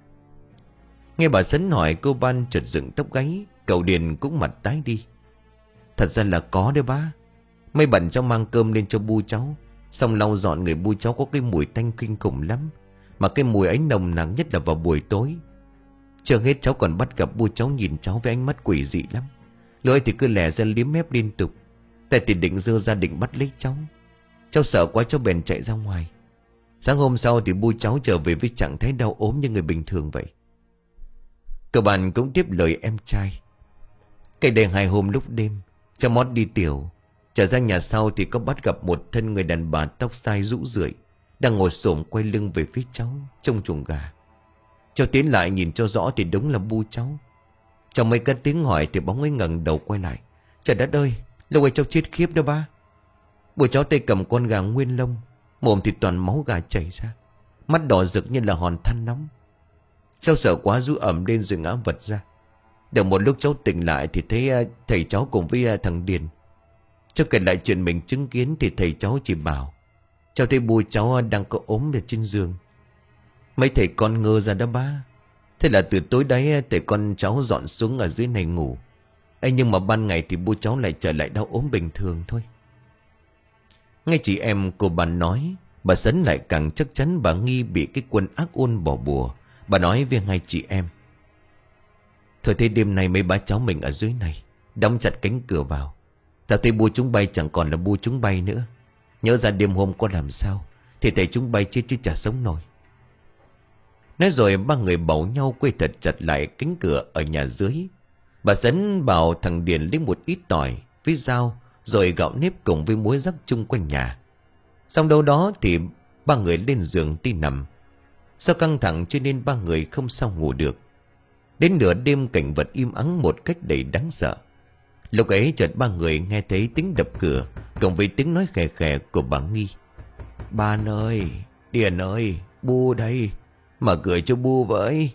Nghe bà Sấn hỏi, cô Ban chợt dựng tóc gáy, cậu Điền cũng mặt tái đi. Thật ra là có đấy bá. Mấy bận cháu mang cơm lên cho bu cháu, xong lau dọn người bu cháu có cái mùi tanh kinh khủng lắm. Mà cái mùi ấy nồng nặng nhất là vào buổi tối. Chưa hết cháu còn bắt gặp bu cháu nhìn cháu với ánh mắt quỷ dị lắm. Lưỡi thì cứ lè ra liếm mép liên tục. Tay thì định giơ ra định bắt lấy cháu. Cháu sợ quá cháu bèn chạy ra ngoài. Sáng hôm sau thì bu cháu trở về với trạng thái đau ốm như người bình thường vậy. Cậu bạn cũng tiếp lời em trai. Cách đây hai hôm lúc đêm, cháu mót đi tiểu, trở ra nhà sau thì có bắt gặp một thân người đàn bà tóc xai rũ rượi đang ngồi xổm quay lưng về phía cháu, trông chuồng gà. Cháu tiến lại nhìn cho rõ thì đúng là bu cháu. Cháu mấy cất tiếng hỏi thì bóng ấy ngẩng đầu quay lại. Trời đất ơi, lúc ấy cháu chết khiếp đó ba. Bu cháu tay cầm con gà nguyên lông, mồm thì toàn máu gà chảy ra, mắt đỏ rực như là hòn than nóng. Cháu sợ quá rú ẩm lên rồi ngã vật ra. Được một lúc cháu tỉnh lại thì thấy thầy cháu cùng với thằng Điền. Cháu kể lại chuyện mình chứng kiến thì thầy cháu chỉ bảo cháu thấy bu cháu đang có ốm ở trên giường. Mấy thầy con ngơ ra đó ba. Thế là từ tối đấy thầy con cháu dọn xuống ở dưới này ngủ. Ê, nhưng mà ban ngày thì bu cháu lại trở lại đau ốm bình thường thôi. Nghe chị em cô Ban nói, bà Sấn lại càng chắc chắn bà Nghi bị cái quân ác ôn bỏ bùa. Bà nói với hai chị em: thôi thế đêm nay mấy bá cháu mình ở dưới này, đóng chặt cánh cửa vào. Tao thấy bu chúng bay chẳng còn là bu chúng bay nữa. Nhớ ra đêm hôm có làm sao thì thầy chúng bay chết chứ chả sống nổi. Nói rồi ba người bảo nhau quay thật chặt lại cánh cửa ở nhà dưới. Bà Sấn bảo thằng Điền lấy một ít tỏi với dao rồi gạo nếp cùng với muối rắc chung quanh nhà. Xong đâu đó thì ba người lên giường đi nằm. Do căng thẳng cho nên ba người không sao ngủ được. Đến nửa đêm cảnh vật im ắng một cách đầy đáng sợ. Lúc ấy chợt ba người nghe thấy tiếng đập cửa cộng với tiếng nói khè khè của bà Nghi. Ban ơi, Điền ơi, bu đây, mở cửa cho bu với.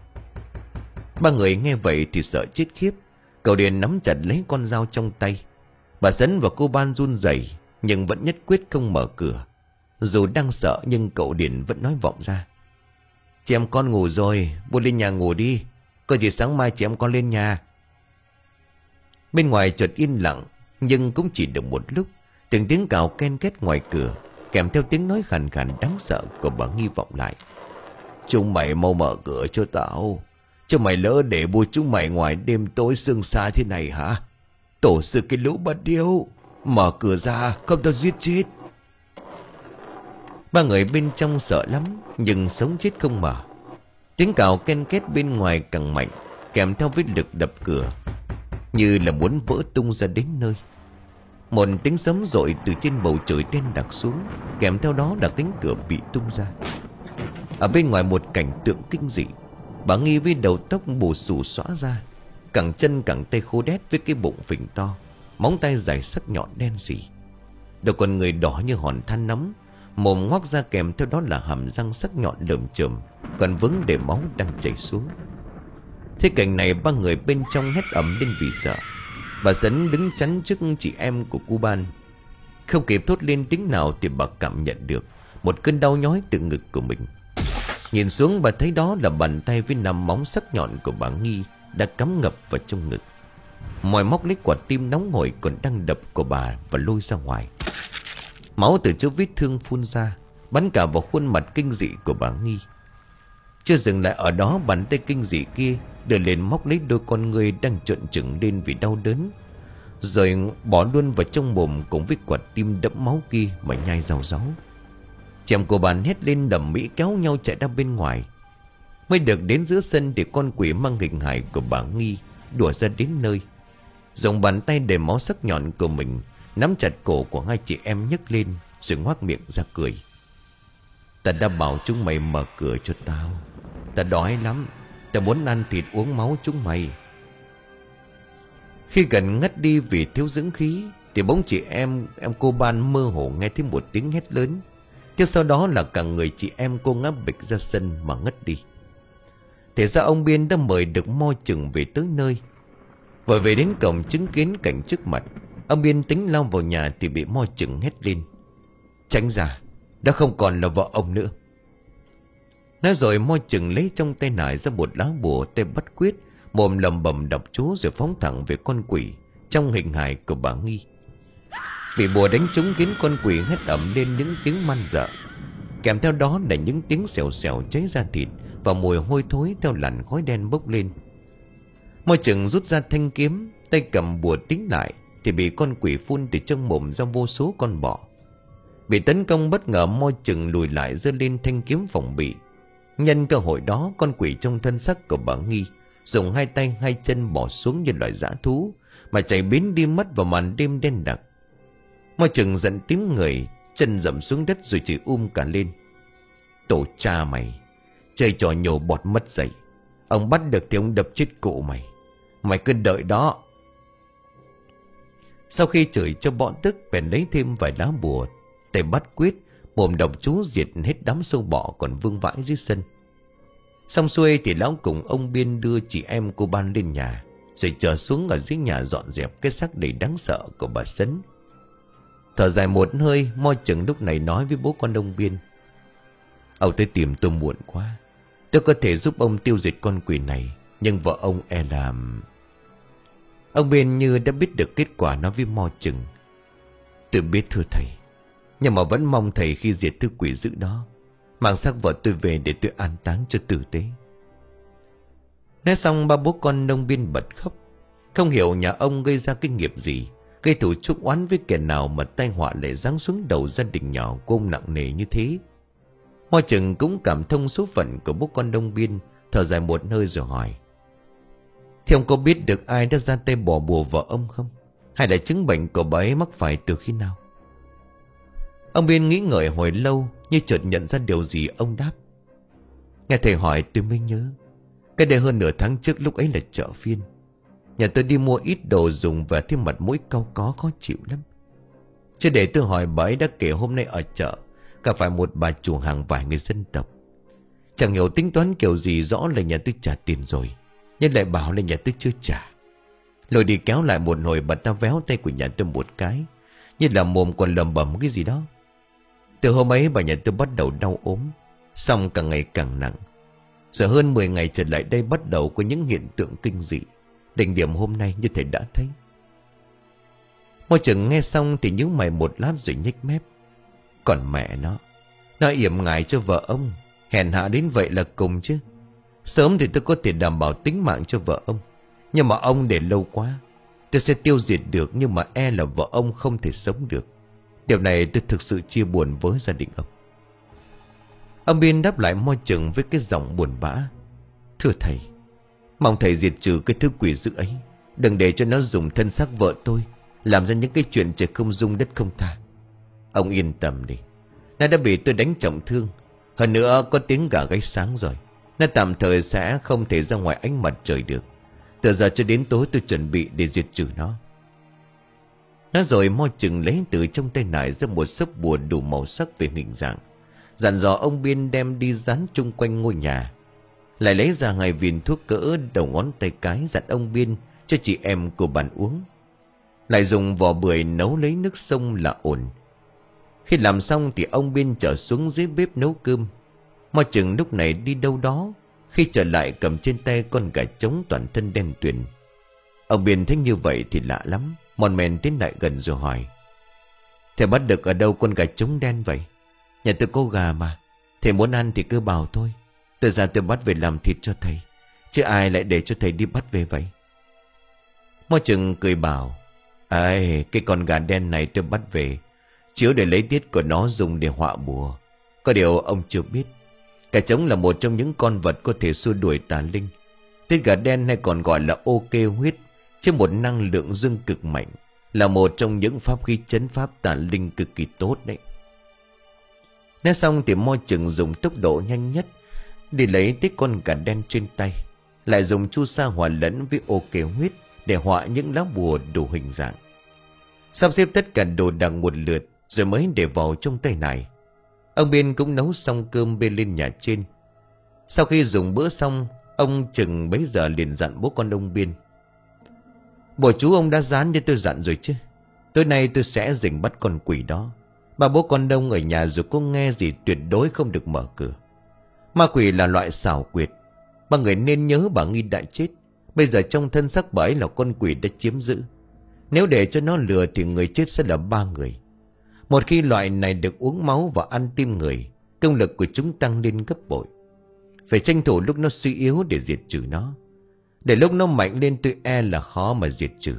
Ba người nghe vậy thì sợ chết khiếp. Cậu Điền nắm chặt lấy con dao trong tay. Bà Sấn và cô Ban run rẩy nhưng vẫn nhất quyết không mở cửa. Dù đang sợ nhưng cậu Điền vẫn nói vọng ra: Chị em con ngủ rồi, bố lên nhà ngủ đi. Có gì sáng mai chị em con lên nhà. Bên ngoài chợt yên lặng, nhưng cũng chỉ được một lúc. Từng tiếng cào ken két ngoài cửa, kèm theo tiếng nói khàn khàn đáng sợ của bà Nghi vọng lại. Chúng mày mau mở cửa cho tao. Chứ mày lỡ để bố chúng mày ngoài đêm tối sương xa thế này hả? Tổ sư cái lũ bất điêu. Mở cửa ra, không tao giết chết. Ba người bên trong sợ lắm, nhưng sống chết không mở. Tiếng cào ken két bên ngoài càng mạnh, kèm theo với lực đập cửa, như là muốn vỡ tung ra đến nơi. Một tiếng sấm rội từ trên bầu trời đen đặc xuống, kèm theo đó là cánh cửa bị tung ra. Ở bên ngoài một cảnh tượng kinh dị. Bà Nghi với đầu tóc bù xù xõa ra, cẳng chân cẳng tay khô đét với cái bụng phình to, móng tay dài sắc nhọn đen sì. Đầu con người đỏ như hòn than nóng, mồm ngoác ra kèm theo đó là hàm răng sắc nhọn lởm chởm, còn vướng để máu đang chảy xuống. Thế cảnh này ba người bên trong hét ầm lên vì sợ. Bà Sấn đứng chắn trước chị em của cu Ban. Không kịp thốt lên tiếng nào thì bà cảm nhận được một cơn đau nhói từ ngực của mình. Nhìn xuống bà thấy đó là bàn tay với năm móng sắc nhọn của bà Nghi đã cắm ngập vào trong ngực. Mòi móc lấy quả tim nóng hổi còn đang đập của bà và lôi ra ngoài. Máu từ chỗ vết thương phun ra, bắn cả vào khuôn mặt kinh dị của bà Nghi. Chưa dừng lại ở đó, bàn tay kinh dị kia đưa lên móc lấy đôi con người đang trợn trừng lên vì đau đớn, rồi bỏ luôn vào trong mồm cùng với quả tim đẫm máu kia mà nhai rào ráu. Chị em của bạn hét lên đầm mỹ kéo nhau chạy ra bên ngoài. Mới được đến giữa sân thì con quỷ mang hình hài của bà Nghi đùa ra đến nơi, dùng bàn tay đầy máu sắc nhọn của mình nắm chặt cổ của hai chị em nhấc lên, rồi ngoác miệng ra cười. Ta đã bảo chúng mày mở cửa cho tao. Ta đói lắm. Ta muốn ăn thịt uống máu chúng mày. Khi gần ngất đi vì thiếu dưỡng khí thì bỗng chị em em cô Ban mơ hồ nghe thấy một tiếng hét lớn. Tiếp sau đó là cả người chị em cô ngã bịch ra sân mà ngất đi. Thế ra ông Biên đã mời được Mo Chừng về tới nơi. Vội về đến cổng chứng kiến cảnh trước mặt, ông Biên tính lao vào nhà thì bị Mo Chừng hét lên: tránh ra, đã không còn là vợ ông nữa. Nói rồi Mo Chừng lấy trong tay nải ra một lá bùa, tay bắt quyết, mồm lầm bầm đọc chú rồi phóng thẳng về con quỷ trong hình hài của bà Nghi. Bị bùa đánh trúng khiến con quỷ hét ầm lên những tiếng man dợ, kèm theo đó là những tiếng xèo xèo cháy da thịt và mùi hôi thối theo làn khói đen bốc lên. Mo Chừng rút ra thanh kiếm, tay cầm bùa tính lại thì bị con quỷ phun từ trong mồm ra vô số con bọ. Bị tấn công bất ngờ, Mo Chừng lùi lại giơ lên thanh kiếm phòng bị. Nhân cơ hội đó, con quỷ trong thân xác của bà Nghi dùng hai tay hai chân bỏ xuống như loài dã thú mà chạy biến đi mất vào màn đêm đen đặc. Mo Chừng giận tím người, chân dậm xuống đất rồi chỉ um cả lên: tổ cha mày, chơi trò nhổ bọt mất dậy. Ông bắt được thì ông đập chết cụ mày. Mày cứ đợi đó. Sau khi chửi cho bọn tức, bèn lấy thêm vài lá bùa, tay bắt quyết, mồm đọc chú diệt hết đám sâu bọ còn vương vãi dưới sân. Xong xuôi thì lão cùng ông Biên đưa chị em cô Ban lên nhà, rồi trở xuống ở dưới nhà dọn dẹp cái xác đầy đáng sợ của bà Sấn. Thở dài một hơi, Mo Chừng lúc này nói với bố con ông Biên: ông tới tìm tôi muộn quá. Tôi có thể giúp ông tiêu diệt con quỷ này, nhưng vợ ông e làm... Ông Biên như đã biết được kết quả, nói với Mo Chừng: tôi biết thưa thầy, nhưng mà vẫn mong thầy khi diệt thứ quỷ dữ đó mang xác vợ tôi về để tôi an táng cho tử tế. Nói xong ba bố con ông Biên bật khóc. Không hiểu nhà ông gây ra cái nghiệp gì, gây thù chuốc oán với kẻ nào mà tai họa lại giáng xuống đầu gia đình nhỏ của ông nặng nề như thế. Mo Chừng cũng cảm thông số phận của bố con ông Biên, thở dài một hơi rồi hỏi: thì ông có biết được ai đã ra tay bỏ bùa vợ ông không? Hay là chứng bệnh của bà ấy mắc phải từ khi nào? Ông Biên nghĩ ngợi hồi lâu, như chợt nhận ra điều gì, ông đáp: nghe thầy hỏi tôi mới nhớ. Cái đây hơn nửa tháng trước, lúc ấy là chợ phiên. Nhà tôi đi mua ít đồ dùng và thêm mặt mũi cau có khó chịu lắm. Chứ để tôi hỏi, bà ấy đã kể hôm nay ở chợ gặp phải một bà chủ hàng vải người dân tộc. Chẳng hiểu tính toán kiểu gì, rõ là nhà tôi trả tiền rồi, nhưng lại bảo là nhà tôi chưa trả. Lôi đi kéo lại một hồi, bà ta véo tay của nhà tôi một cái, như là mồm còn lầm bầm cái gì đó. Từ hôm ấy bà nhà tôi bắt đầu đau ốm, xong càng ngày càng nặng. Rồi hơn mười ngày trở lại đây bắt đầu có những hiện tượng kinh dị. Đỉnh điểm hôm nay như thầy đã thấy. Môi Trừng nghe xong thì nhíu mày một lát rồi nhếch mép. Còn mẹ nó, nó yểm ngại cho vợ ông, hèn hạ đến vậy là cùng chứ. Sớm thì tôi có thể đảm bảo tính mạng cho vợ ông, nhưng mà ông để lâu quá, tôi sẽ tiêu diệt được, nhưng mà e là vợ ông không thể sống được. Điều này tôi thực sự chia buồn với gia đình ông. Ông Biên đáp lại Môi Trừng với cái giọng buồn bã. Thưa thầy, mong thầy diệt trừ cái thứ quỷ dữ ấy. Đừng để cho nó dùng thân xác vợ tôi làm ra những cái chuyện trời không dung đất không tha. Ông yên tâm đi, nó đã bị tôi đánh trọng thương. Hơn nữa có tiếng gà gáy sáng rồi. Nó tạm thời sẽ không thể ra ngoài ánh mặt trời được. Từ giờ cho đến tối tôi chuẩn bị để diệt trừ nó. Nói rồi Môi Trừng lấy từ trong tay nải ra một sấp bùa đủ màu sắc về hình dạng, dặn dò ông Biên đem đi dán chung quanh ngôi nhà. Lại lấy ra hai viên thuốc cỡ đầu ngón tay cái, dặn ông Biên cho chị em của bạn uống. Lại dùng vỏ bưởi nấu lấy nước sông là ổn. Khi làm xong thì ông Biên trở xuống dưới bếp nấu cơm. Môi Trừng lúc này đi đâu đó, khi trở lại cầm trên tay con gà trống toàn thân đen tuyền. Ông Biên thấy như vậy thì lạ lắm, mòn mèn tiến lại gần rồi hỏi. Thầy bắt được ở đâu con gà trống đen vậy? Nhà tôi có gà mà, thầy muốn ăn thì cứ bảo tôi. Tôi ra tôi bắt về làm thịt cho thầy, chứ ai lại để cho thầy đi bắt về vậy? Môi Trừng cười bảo. Ây, cái con gà đen này tôi bắt về chiếu để lấy tiết của nó dùng để họa bùa. Có điều ông chưa biết, gà trống là một trong những con vật có thể xua đuổi tà linh. Tiết gà đen hay còn gọi là ô kê huyết, chứ một năng lượng dương cực mạnh, là một trong những pháp khí trấn pháp tà linh cực kỳ tốt đấy. Nói xong thì Môi Trừng dùng tốc độ nhanh nhất đi lấy tiết con gà đen trên tay, lại dùng chu sa hòa lẫn với ô kê huyết để họa những lá bùa đủ hình dạng. Sắp xếp tất cả đồ đạc một lượt rồi mới để vào trong tay này. Ông Biên cũng nấu xong cơm bê lên nhà trên. Sau khi dùng bữa xong, ông Trừng bấy giờ liền dặn bố con ông Biên. Bùa chú ông đã dán như tôi dặn rồi chứ. Tối nay tôi sẽ rình bắt con quỷ đó. Bà bố con đông ở nhà dù có nghe gì tuyệt đối không được mở cửa. Ma quỷ là loại xảo quyệt. Ba người nên nhớ bà Nghi đã chết. Bây giờ trong thân xác bà ấy là con quỷ đã chiếm giữ. Nếu để cho nó lừa thì người chết sẽ là ba người. Một khi loại này được uống máu và ăn tim người, công lực của chúng tăng lên gấp bội. Phải tranh thủ lúc nó suy yếu để diệt trừ nó. Để lúc nó mạnh lên tôi e là khó mà diệt trừ.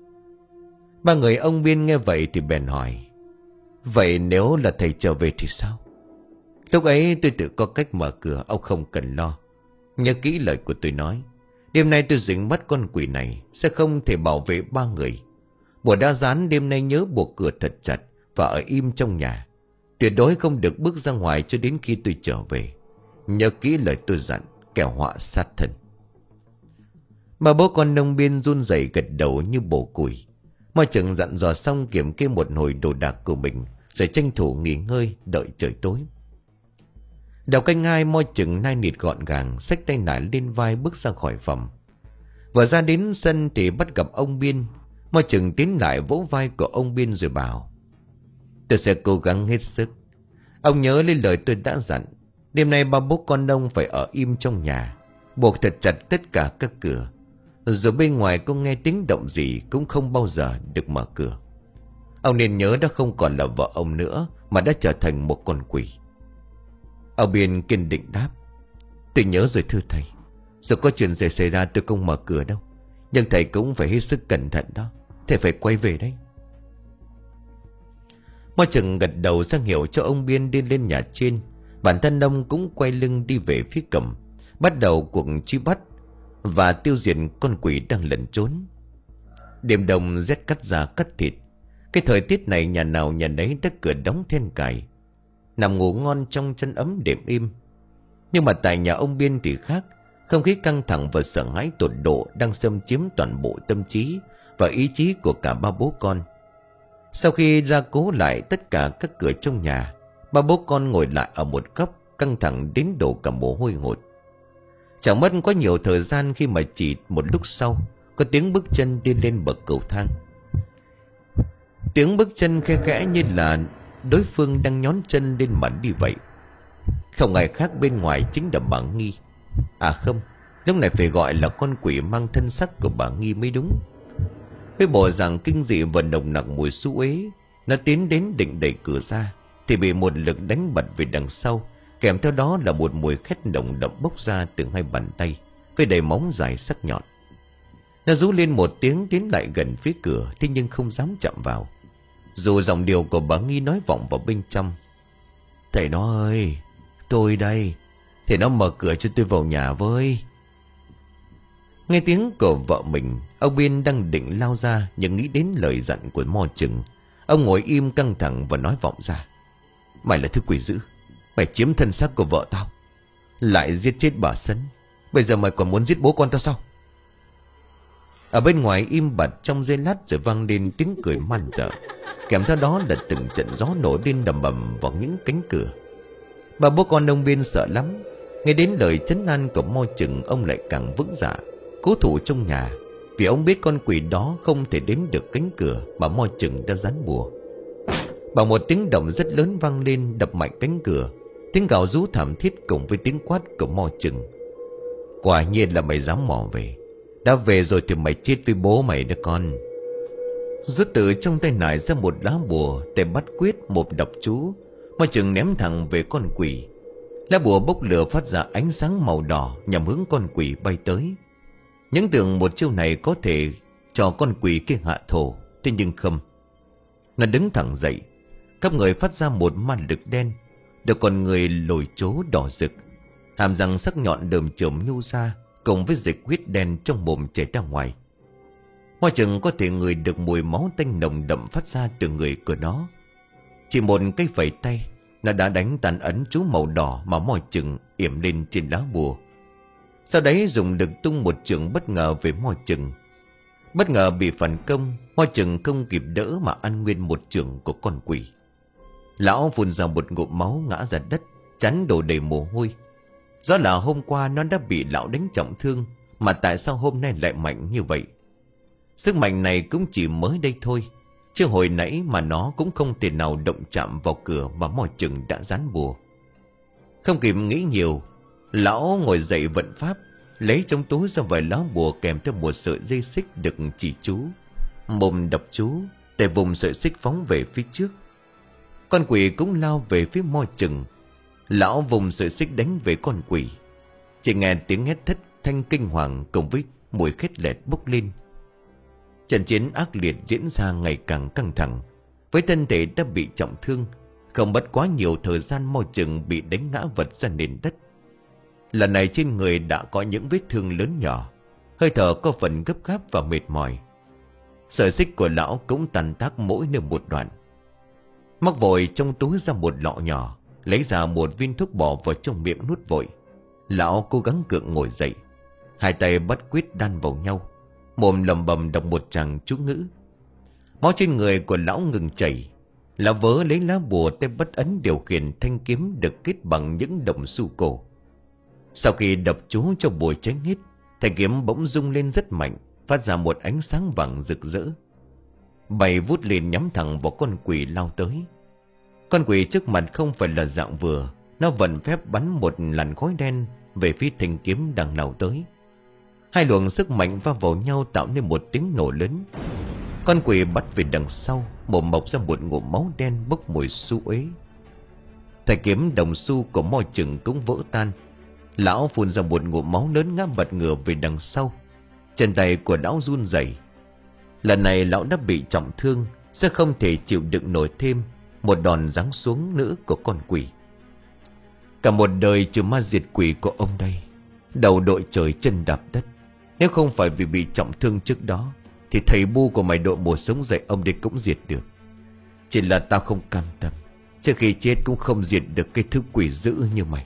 Ba người ông Biên nghe vậy thì bèn hỏi. Vậy nếu là thầy trở về thì sao? Lúc ấy tôi tự có cách mở cửa, ông không cần lo. Nhớ kỹ lời của tôi nói. Đêm nay tôi dính bắt con quỷ này sẽ không thể bảo vệ ba người. Bùa đã dán, đêm nay nhớ buộc cửa thật chặt và ở im trong nhà. Tuyệt đối không được bước ra ngoài cho đến khi tôi trở về. Nhớ kỹ lời tôi dặn, kẻo họa sát thân. Bà bố con nông Biên run rẩy gật đầu như bổ củi. Môi Trừng dặn dò xong kiểm kê một hồi đồ đạc của mình, rồi tranh thủ nghỉ ngơi đợi trời tối. Đầu canh hai, Môi Trừng nai nịt gọn gàng, xách tay nải lên vai bước ra khỏi phòng. Vừa ra đến sân thì bắt gặp ông Biên. Môi Trừng tiến lại vỗ vai của ông Biên rồi bảo. Tôi sẽ cố gắng hết sức. Ông nhớ lên lời tôi đã dặn. Đêm nay ba bố con ông phải ở im trong nhà, buộc thật chặt tất cả các cửa. Dù bên ngoài có nghe tiếng động gì cũng không bao giờ được mở cửa. Ông nên nhớ đó không còn là vợ ông nữa, mà đã trở thành một con quỷ. Ông Biên kiên định đáp. Tôi nhớ rồi thưa thầy. Dù có chuyện gì xảy ra tôi không mở cửa đâu. Nhưng thầy cũng phải hết sức cẩn thận đó. Thầy phải quay về đấy. Môi Trừng gật đầu ra hiệu cho ông Biên đi lên nhà trên. Bản thân ông cũng quay lưng đi về phía cổng, bắt đầu cuộc truy bắt và tiêu diệt con quỷ đang lẩn trốn. Đêm đông rét cắt da cắt thịt. Cái thời tiết này nhà nào nhà nấy đã cửa đóng then cài, nằm ngủ ngon trong chăn ấm đệm im. Nhưng mà tại nhà ông Biên thì khác. Không khí căng thẳng và sợ hãi tột độ đang xâm chiếm toàn bộ tâm trí và ý chí của cả ba bố con. Sau khi ra cố lại tất cả các cửa trong nhà, ba bố con ngồi lại ở một góc, căng thẳng đến đổ cả mồ hôi hột. Chẳng mất có nhiều thời gian khi mà chỉ một lúc sau có tiếng bước chân đi lên bậc cầu thang. Tiếng bước chân khe khẽ như là đối phương đang nhón chân lên mà đi vậy. Không ai khác bên ngoài chính là bà Nghi. À không, lúc này phải gọi là con quỷ mang thân sắc của bà Nghi mới đúng. Với bộ dạng kinh dị và nồng nặc mùi xú uế, nó tiến đến định đẩy cửa ra thì bị một lực đánh bật về đằng sau, kèm theo đó là một mùi khét nồng đậm bốc ra từ hai bàn tay với đầy móng dài sắc nhọn. Nó rú lên một tiếng tiến lại gần phía cửa, thế nhưng không dám chạm vào, dù giọng điệu của bà Nghi nói vọng vào bên trong. Thầy nó ơi, tôi đây, thầy nó mở cửa cho tôi vào nhà với. Nghe tiếng của vợ mình, ông Biên đang định lao ra, nhưng nghĩ đến lời dặn của Mo Chừng. Ông ngồi im căng thẳng và nói vọng ra: Mày là thứ quỷ dữ, mày chiếm thân xác của vợ tao, lại giết chết bà Sấn, bây giờ mày còn muốn giết bố con tao sao? Ở bên ngoài im bặt trong giây lát rồi vang lên tiếng cười man dợ, kèm theo đó là từng trận gió nổ lên đầm bầm vào những cánh cửa. Bà bố con ông Biên sợ lắm. Nghe đến lời trấn an của Mo Chừng, ông lại càng vững dạ cố thủ trong nhà, vì ông biết con quỷ đó không thể đến được cánh cửa mà Mo Chừng đã dán bùa. Bằng một tiếng động rất lớn vang lên đập mạnh cánh cửa, tiếng gào rú thảm thiết cùng với tiếng quát của Mo Chừng: Quả nhiên là mày dám mò về, đã về rồi thì mày chết với bố mày đó con. Rút từ trong tay nải ra một lá bùa, tay bắt quyết một đọc chú. Mo Chừng ném thẳng về con quỷ. Lá bùa bốc lửa phát ra ánh sáng màu đỏ nhằm hướng con quỷ bay tới. Những tưởng một chiêu này có thể cho con quỷ kia hạ thổ, thế nhưng không. Nó đứng thẳng dậy, khắp người phát ra một ma lực đen, được con người lồi chố đỏ rực, hàm răng sắc nhọn đờm chởm nhô ra, cùng với dịch huyết đen trong mồm chảy ra ngoài. Mo Chừng có thể ngửi được mùi máu tanh nồng đậm phát ra từ người của nó. Chỉ một cái phẩy tay, nó đã đánh tàn ấn chú màu đỏ mà Mo Chừng yểm lên trên lá bùa. Sau đấy dùng lực tung một chưởng bất ngờ về Mo Chừng. Bất ngờ bị phản công, Mo Chừng không kịp đỡ mà ăn nguyên một chưởng của con quỷ. Lão phun ra một ngụm máu ngã ra đất, chán đổ đầy mồ hôi. Do là hôm qua nó đã bị lão đánh trọng thương, mà tại sao hôm nay lại mạnh như vậy? Sức mạnh này cũng chỉ mới đây thôi, chứ hồi nãy mà nó cũng không thể nào động chạm vào cửa mà Mo Chừng đã dán bùa. Không kịp nghĩ nhiều, lão ngồi dậy vận pháp, lấy trong túi ra vài lá bùa kèm theo một sợi dây xích được chỉ chú. Mồm đọc chú, tay vùng sợi xích phóng về phía trước. Con quỷ cũng lao về phía Mo Chừng. Lão vùng sợi xích đánh về con quỷ. Chỉ nghe tiếng hét thất thanh kinh hoàng cùng với mùi khét lẹt bốc lên. Trận chiến ác liệt diễn ra ngày càng căng thẳng. Với thân thể đã bị trọng thương, không mất quá nhiều thời gian Mo Chừng bị đánh ngã vật ra nền đất. Lần này trên người đã có những vết thương lớn nhỏ, hơi thở có phần gấp gáp và mệt mỏi. Sợi xích của lão cũng tàn tác mỗi nơi một đoạn. Móc vội trong túi ra một lọ nhỏ, lấy ra một viên thuốc bỏ vào trong miệng nuốt vội. Lão cố gắng gượng ngồi dậy, hai tay bắt quyết đan vào nhau, mồm lầm bầm đọc một tràng chú ngữ. Máu trên người của lão ngừng chảy. Lão vớ lấy lá bùa, tay bắt ấn điều khiển thanh kiếm được kết bằng những đồng xu cổ. Sau khi đập chú cho bùa cháy hết, thanh kiếm bỗng rung lên rất mạnh, phát ra một ánh sáng vàng rực rỡ, bay vút lên nhắm thẳng vào con quỷ lao tới. Con quỷ trước mặt không phải là dạng vừa, nó vận phép bắn một làn khói đen về phía thanh kiếm đang lao tới. Hai luồng sức mạnh va vào nhau tạo nên một tiếng nổ lớn. Con quỷ bắt về đằng sau, mồm mọc ra một ngụm máu đen bốc mùi xú uế. Thanh kiếm đồng xu của Mo Chừng cũng vỡ tan. Lão phun ra một ngụm máu lớn ngã bật ngửa về đằng sau. Chân tay của lão run rẩy. Lần này lão đã bị trọng thương, sẽ không thể chịu đựng nổi thêm một đòn giáng xuống nữa của con quỷ. Cả một đời trừ ma diệt quỷ của ông đây, đầu đội trời chân đạp đất. Nếu không phải vì bị trọng thương trước đó, thì thầy bu của mày độ một sống dậy ông đây cũng diệt được. Chỉ là tao không cam tâm, trước khi chết cũng không diệt được cái thứ quỷ dữ như mày.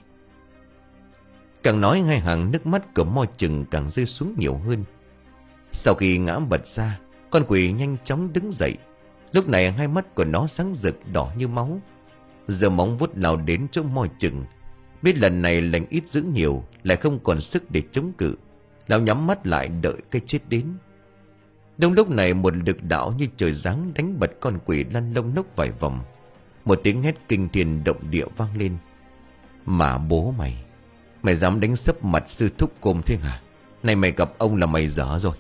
Càng nói hai hàng nước mắt của Mo Chừng càng rơi xuống nhiều hơn. Sau khi ngã bật ra, con quỷ nhanh chóng đứng dậy. Lúc này hai mắt của nó sáng rực đỏ như máu. Giờ móng vuốt lao đến chỗ Mo Chừng. Biết lần này lành ít dữ nhiều, lại không còn sức để chống cự. Lão nhắm mắt lại đợi cái chết đến. Đông lúc này một lực đạo như trời giáng đánh bật con quỷ lăn lông lốc vài vòng. Một tiếng hét kinh thiên động địa vang lên. Mà bố mày, Mày dám đánh sấp mặt sư thúc côm thế hả? Này mày gặp ông là mày dở rồi.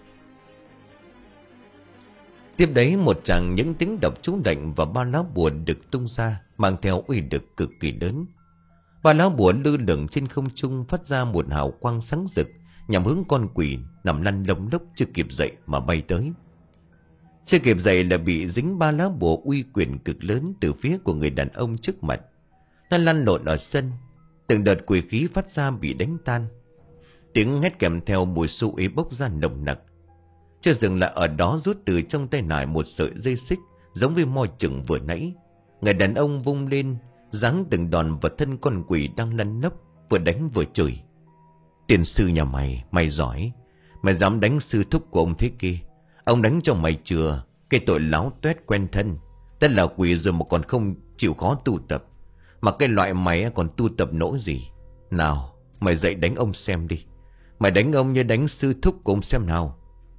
Tiếp đấy một tràng những tiếng đọc chú lệnh và ba lá bùa được tung ra, mang theo uy lực cực kỳ lớn. Ba lá bùa lơ lửng trên không trung phát ra một hào quang sáng rực, nhằm hướng con quỷ nằm lăn lông lốc chưa kịp dậy mà bay tới. Chưa kịp dậy là bị dính ba lá bùa uy quyền cực lớn từ phía của người đàn ông trước mặt. Nó lăn lộn ở sân, từng đợt quỷ khí phát ra bị đánh tan. Tiếng hét kèm theo mùi xú uế bốc ra nồng nặc. Chưa dừng lại ở đó, rút từ trong tay nải một sợi dây xích giống với moi chừng vừa nãy. Người đàn ông vung lên, giáng từng đòn vào thân con quỷ đang lăn lóc, vừa đánh vừa chửi. Tiền sư nhà mày, mày giỏi. Mày dám đánh sư thúc của ông thế kia. Ông đánh cho mày chưa? Cái tội láo tuét quen thân. Tất là quỷ rồi mà còn không chịu khó tu tập. Mà cái loại mày còn tu tập nỗi gì? Nào, mày dậy đánh ông xem đi. Mày đánh ông như đánh sư thúc của ông xem nào.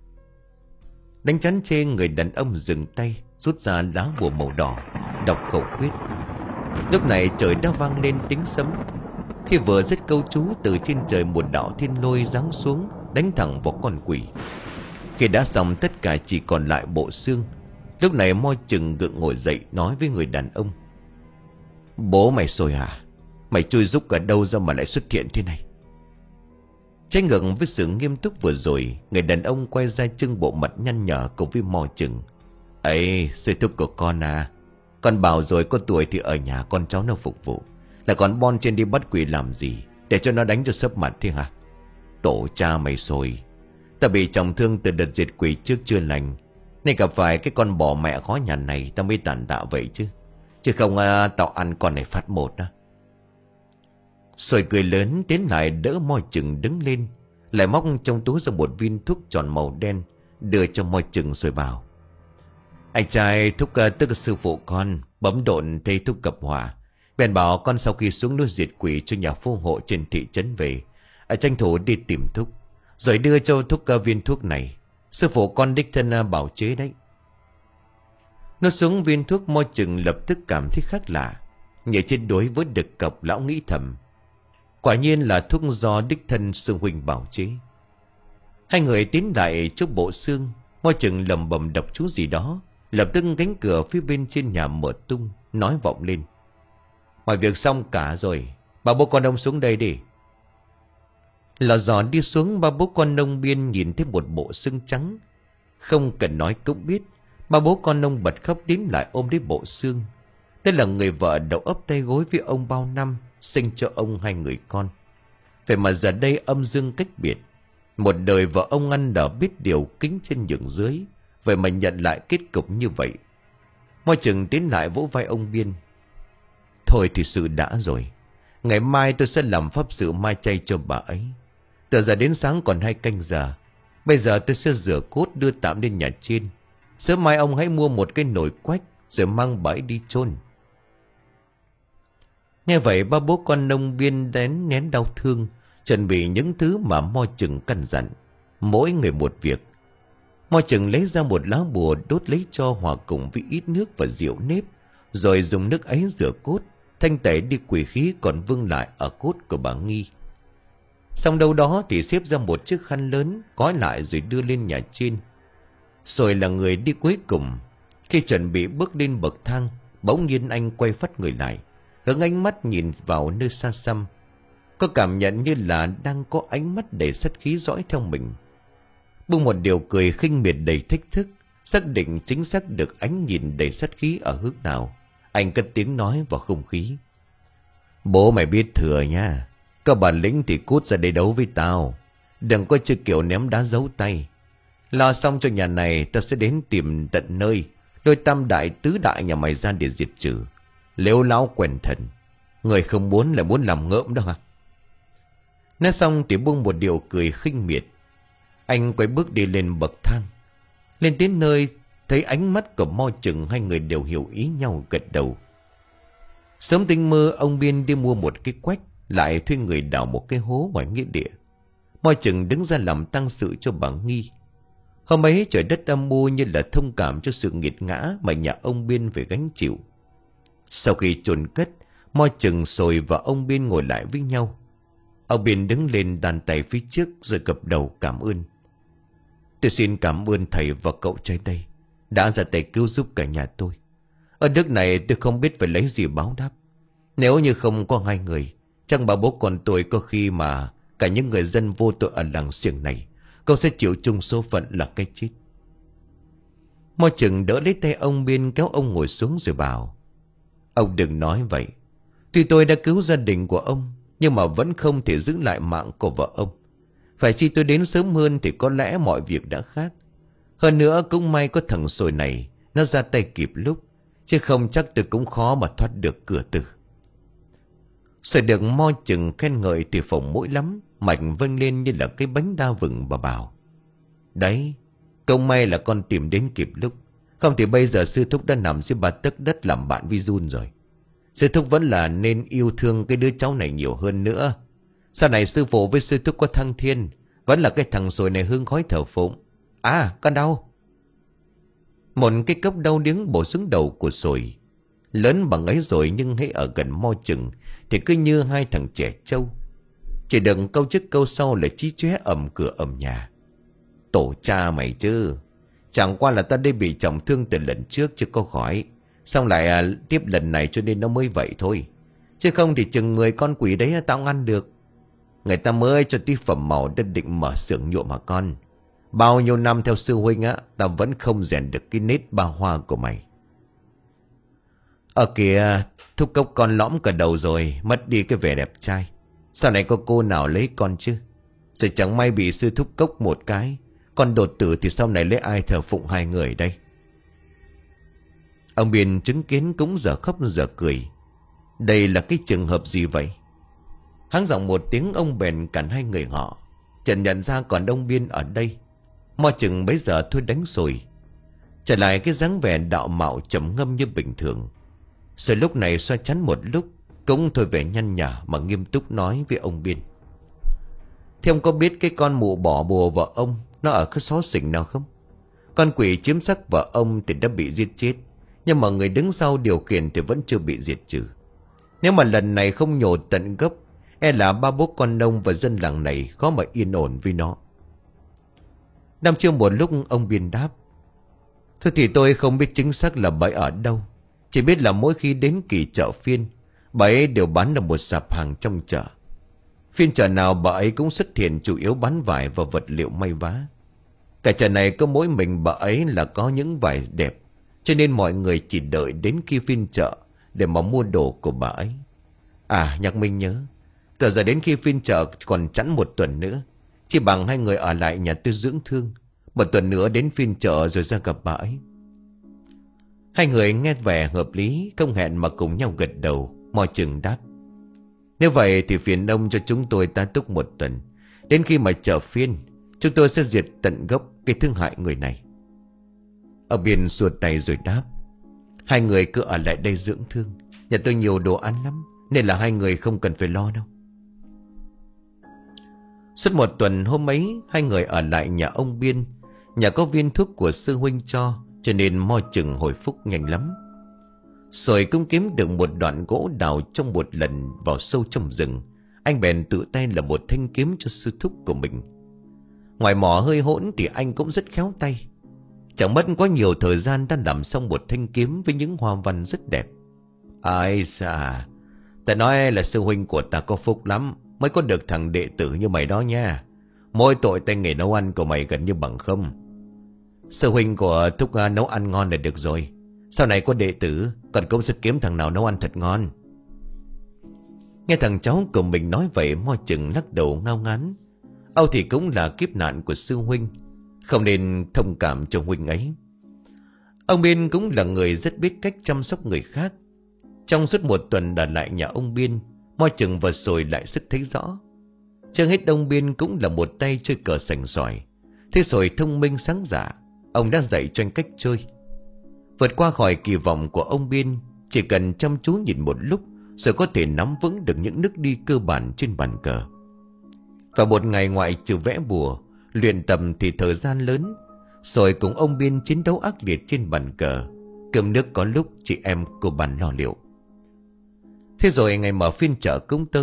Đánh chán chê, người đàn ông dừng tay, rút ra lá bùa màu đỏ, đọc khẩu quyết. Lúc này trời đã vang lên tiếng sấm. Khi vừa dứt câu chú, từ trên trời một đạo thiên lôi giáng xuống, đánh thẳng vào con quỷ. Khi đã xong tất cả chỉ còn lại bộ xương. Lúc này moi chừng gượng ngồi dậy, nói với người đàn ông: Bố mày rồi à? Mày chui rúc ở đâu ra mà lại xuất hiện thế này? Trái ngược với sự nghiêm túc vừa rồi, người đàn ông quay ra trưng bộ mặt nhăn nhở cùng với mò chừng: Ấy, sư thúc của con à, con bảo rồi, có tuổi thì ở nhà con cháu nó phục vụ, là còn bon trên đi bắt quỷ làm gì, để cho nó đánh cho sấp mặt thế hả? Tổ cha mày rồi. Ta bị trọng thương từ đợt diệt quỷ trước chưa lành, nên gặp phải cái con bò mẹ khó nhằn này ta mới tàn tạ vậy chứ. Chứ không à, tao ăn con này phát một đó. Rồi cười lớn tiến lại đỡ moi chừng đứng lên, lại móc trong túi ra một viên thuốc tròn màu đen, đưa cho moi chừng rồi bảo: Anh trai thúc uh, tức là sư phụ con bấm độn thấy thúc gặp hỏa, bèn bảo con sau khi xuống núi diệt quỷ cho nhà phù hộ trên thị trấn về, à, tranh thủ đi tìm thúc, rồi đưa cho thúc uh, viên thuốc này. Sư phụ con đích thân uh, bảo chế đấy. Nó xuống viên thuốc, moi chừng lập tức cảm thấy khác lạ. Nhờ trên đối với đực cọc, lão nghĩ thầm: Quả nhiên là thuốc do đích thân sư huynh bảo chế. Hai người tiến lại trước bộ xương, moi chừng lầm bầm đọc chú gì đó. Lập tức cánh cửa phía bên trên nhà mở tung, nói vọng lên: Mọi việc xong cả rồi, bà bố con ông xuống đây đi. Lò giò đi xuống, ba bố con ông Biên nhìn thấy một bộ xương trắng. Không cần nói cũng biết, ba bố con ông bật khóc tiến lại ôm lấy bộ xương. Đây là người vợ đầu ấp tay gối với ông bao năm, sinh cho ông hai người con. Vậy mà giờ đây âm dương cách biệt. Một đời vợ ông ăn đỡ biết điều, kính trên nhường dưới, vậy mà nhận lại kết cục như vậy. Moi chừng tiến lại vỗ vai ông Biên: Thôi thì sự đã rồi, ngày mai tôi sẽ làm pháp sự mai chay cho bà ấy. Từ giờ đến sáng còn hai canh giờ. Bây giờ tôi sẽ rửa cốt đưa tạm lên nhà trên. Sớm mai ông hãy mua một cái nồi quách, rồi mang bà ấy đi chôn. Nghe vậy ba bố con ông Biên đến nén đau thương, chuẩn bị những thứ mà moi chừng căn dặn, mỗi người một việc. Moi chừng lấy ra một lá bùa, đốt lấy cho hòa cùng với ít nước và rượu nếp, rồi dùng nước ấy rửa cốt, thanh tẩy đi quỷ khí còn vương lại ở cốt của bà Nghi. Xong đâu đó thì xếp ra một chiếc khăn lớn, gói lại rồi đưa lên nhà trên. Rồi là người đi cuối cùng. Khi chuẩn bị bước lên bậc thang, bỗng nhiên anh quay phắt người lại, hướng ánh mắt nhìn vào nơi xa xăm. Có cảm nhận như là đang có ánh mắt đầy sát khí dõi theo mình. Buông một điều cười khinh miệt đầy thách thức, xác định chính xác được ánh nhìn đầy sát khí ở hướng nào, anh cất tiếng nói vào không khí: Bố mày biết thừa nha, có bản lĩnh thì cút ra đây đấu với tao, đừng có chơi kiểu ném đá giấu tay. Lo xong cho nhà này, tao sẽ đến tìm tận nơi, đôi tam đại tứ đại nhà mày ra để diệt trừ. Lếu láo quèn thần, người không muốn lại muốn làm ngợm đâu hả? Nói xong thì buông một điều cười khinh miệt. Anh quay bước đi lên bậc thang. Lên đến nơi, thấy ánh mắt của Mo chừng, hai người đều hiểu ý nhau gật đầu. Sớm tinh mơ, ông Biên đi mua một cái quách, lại thuê người đào một cái hố ngoài nghĩa địa. Mo chừng đứng ra làm tang sự cho bà Nghi. Hôm ấy trời đất âm u, như là thông cảm cho sự nghiệt ngã mà nhà ông Biên phải gánh chịu. Sau khi chôn cất, Mo chừng Sồi và ông Biên ngồi lại với nhau. Ông Biên đứng lên đàn tay phía trước rồi gập đầu cảm ơn. Tôi xin cảm ơn thầy và cậu trai đây đã ra tay cứu giúp cả nhà tôi. Ở nước này tôi không biết phải lấy gì báo đáp. Nếu như không có hai người, chắc bà bố con tôi có khi mà cả những người dân vô tội ở làng xiềng này, cậu sẽ chịu chung số phận là cái chết. Mo Chừng đỡ lấy tay ông Biên kéo ông ngồi xuống rồi bảo: Ông đừng nói vậy. Tuy tôi đã cứu gia đình của ông, nhưng mà vẫn không thể giữ lại mạng của vợ ông. Phải chi tôi đến sớm hơn thì có lẽ mọi việc đã khác. Hơn nữa cũng may có thằng Sồi này, nó ra tay kịp lúc, chứ không chắc tôi cũng khó mà thoát được cửa tử. Sồi được Mo Chừng khen ngợi thì phồng mũi lắm, mạch vâng lên như là cái bánh đa vừng và bảo: Đấy, công may là con tìm đến kịp lúc. Không thì bây giờ sư thúc đã nằm dưới ba tấc đất làm bạn với Jun rồi. Sư thúc vẫn là nên yêu thương cái đứa cháu này nhiều hơn nữa. Sau này sư phụ với sư thúc có thăng thiên, vẫn là cái thằng Sồi này hương khói thờ phụng. À, con đau. Một cái cốc đau điếng bổ xuống đầu của Sồi. Lớn bằng ấy rồi nhưng hãy ở gần Mo Chừng thì cứ như hai thằng trẻ trâu. Chỉ đừng câu trước câu sau là chí chóe ầm cửa ầm nhà. Tổ cha mày chứ. Chẳng qua là ta đây bị trọng thương từ lần trước chứ có khỏi. Xong lại à, tiếp lần này cho nên nó mới vậy thôi. Chứ không thì chừng mười con quỷ đấy tao ngăn được. Người ta mới cho tí phẩm màu đất định mở xưởng nhuộm mà con. Bao nhiêu năm theo sư huynh á, tao vẫn không rèn được cái nết ba hoa của mày. Ở kìa, thúc cốc con lõm cả đầu rồi, mất đi cái vẻ đẹp trai. Sau này có cô nào lấy con chứ? Rồi chẳng may bị sư thúc cốc một cái, con đột tử thì sau này lấy ai thờ phụng hai người đây? Ông Biên chứng kiến cũng giờ khóc giờ cười. Đây là cái trường hợp gì vậy? Hắng giọng một tiếng ông bèn cản hai người họ. Trần nhận ra còn ông Biên ở đây. Mo Chừng bấy giờ thôi đánh Sồi, trở lại cái dáng vẻ đạo mạo trầm ngâm như bình thường. Rồi lúc này xoa chắn một lúc, cũng thôi vẻ nhăn nhả mà nghiêm túc nói với ông Biên: Thế ông có biết cái con mụ bỏ bùa vợ ông nó ở cái xó xỉnh nào không? Con quỷ chiếm xác vợ ông thì đã bị giết chết, nhưng mà người đứng sau điều khiển thì vẫn chưa bị diệt trừ. Nếu mà lần này không nhổ tận gốc, e là ba bố con nông và dân làng này khó mà yên ổn với nó. Năm chưa một lúc ông Biên đáp: Thôi thì tôi không biết chính xác là bà ấy ở đâu. Chỉ biết là mỗi khi đến kỳ chợ phiên, bà ấy đều bán ở một sạp hàng trong chợ. Phiên chợ nào bà ấy cũng xuất hiện chủ yếu bán vải và vật liệu may vá. Cả chợ này có mỗi mình bà ấy là có những vải đẹp, cho nên mọi người chỉ đợi đến khi phiên chợ để mà mua đồ của bà ấy. À, nhắc mình nhớ, từ giờ đến khi phiên chợ còn chẵn một tuần nữa, chỉ bằng hai người ở lại nhà tôi dưỡng thương. Một tuần nữa đến phiên chợ rồi ra gặp bà ấy. Hai người nghe vẻ hợp lý, không hẹn mà cùng nhau gật đầu. Mo Chừng đáp: Nếu vậy thì phiền ông cho chúng tôi tá túc một tuần. Đến khi mà chợ phiên, chúng tôi sẽ diệt tận gốc cái thương hại người này. Ở Biên xua tay rồi đáp: Hai người cứ ở lại đây dưỡng thương. Nhà tôi nhiều đồ ăn lắm, nên là hai người không cần phải lo đâu. Suốt một tuần hôm ấy, hai người ở lại nhà ông Biên. Nhà có viên thuốc của sư huynh cho, cho nên Mo Chừng hồi phúc nhanh lắm. Rồi cũng kiếm được một đoạn gỗ đào trong một lần vào sâu trong rừng. Anh bèn tự tay là một thanh kiếm cho sư thúc của mình. Ngoài mỏ hơi hỗn thì anh cũng rất khéo tay. Chẳng mất quá nhiều thời gian đã làm xong một thanh kiếm với những hoa văn rất đẹp. Ai xa, ta nói là sư huynh của ta có phúc lắm, mới có được thằng đệ tử như mày đó nha. Mỗi tội tay nghề nấu ăn của mày gần như bằng không. Sư huynh của thúc uh, nấu ăn ngon là được rồi. Sau này có đệ tử, còn cũng sẽ kiếm thằng nào nấu ăn thật ngon. Nghe thằng cháu của mình nói vậy, Mo Chừng lắc đầu ngao ngán. Âu thì cũng là kiếp nạn của sư huynh, không nên thông cảm cho huynh ấy. Ông Biên cũng là người rất biết cách chăm sóc người khác. Trong suốt một tuần ở lại nhà ông Biên, Mo Chừng và Sồi lại sức thấy rõ. Chưa hết ông Biên cũng là một tay chơi cờ sành sỏi. Thế Sồi thông minh sáng dạ, ông đã dạy cho anh cách chơi. Vượt qua khỏi kỳ vọng của ông Biên, chỉ cần chăm chú nhìn một lúc rồi có thể nắm vững được những nước đi cơ bản trên bàn cờ. Và một ngày ngoại trừ vẽ bùa, luyện tập thì thời gian lớn, Sồi cùng ông Biên chiến đấu ác liệt trên bàn cờ. Cơm nước có lúc chị em cô bàn lo liệu. Thế rồi ngày mở phiên chợ cũng tới.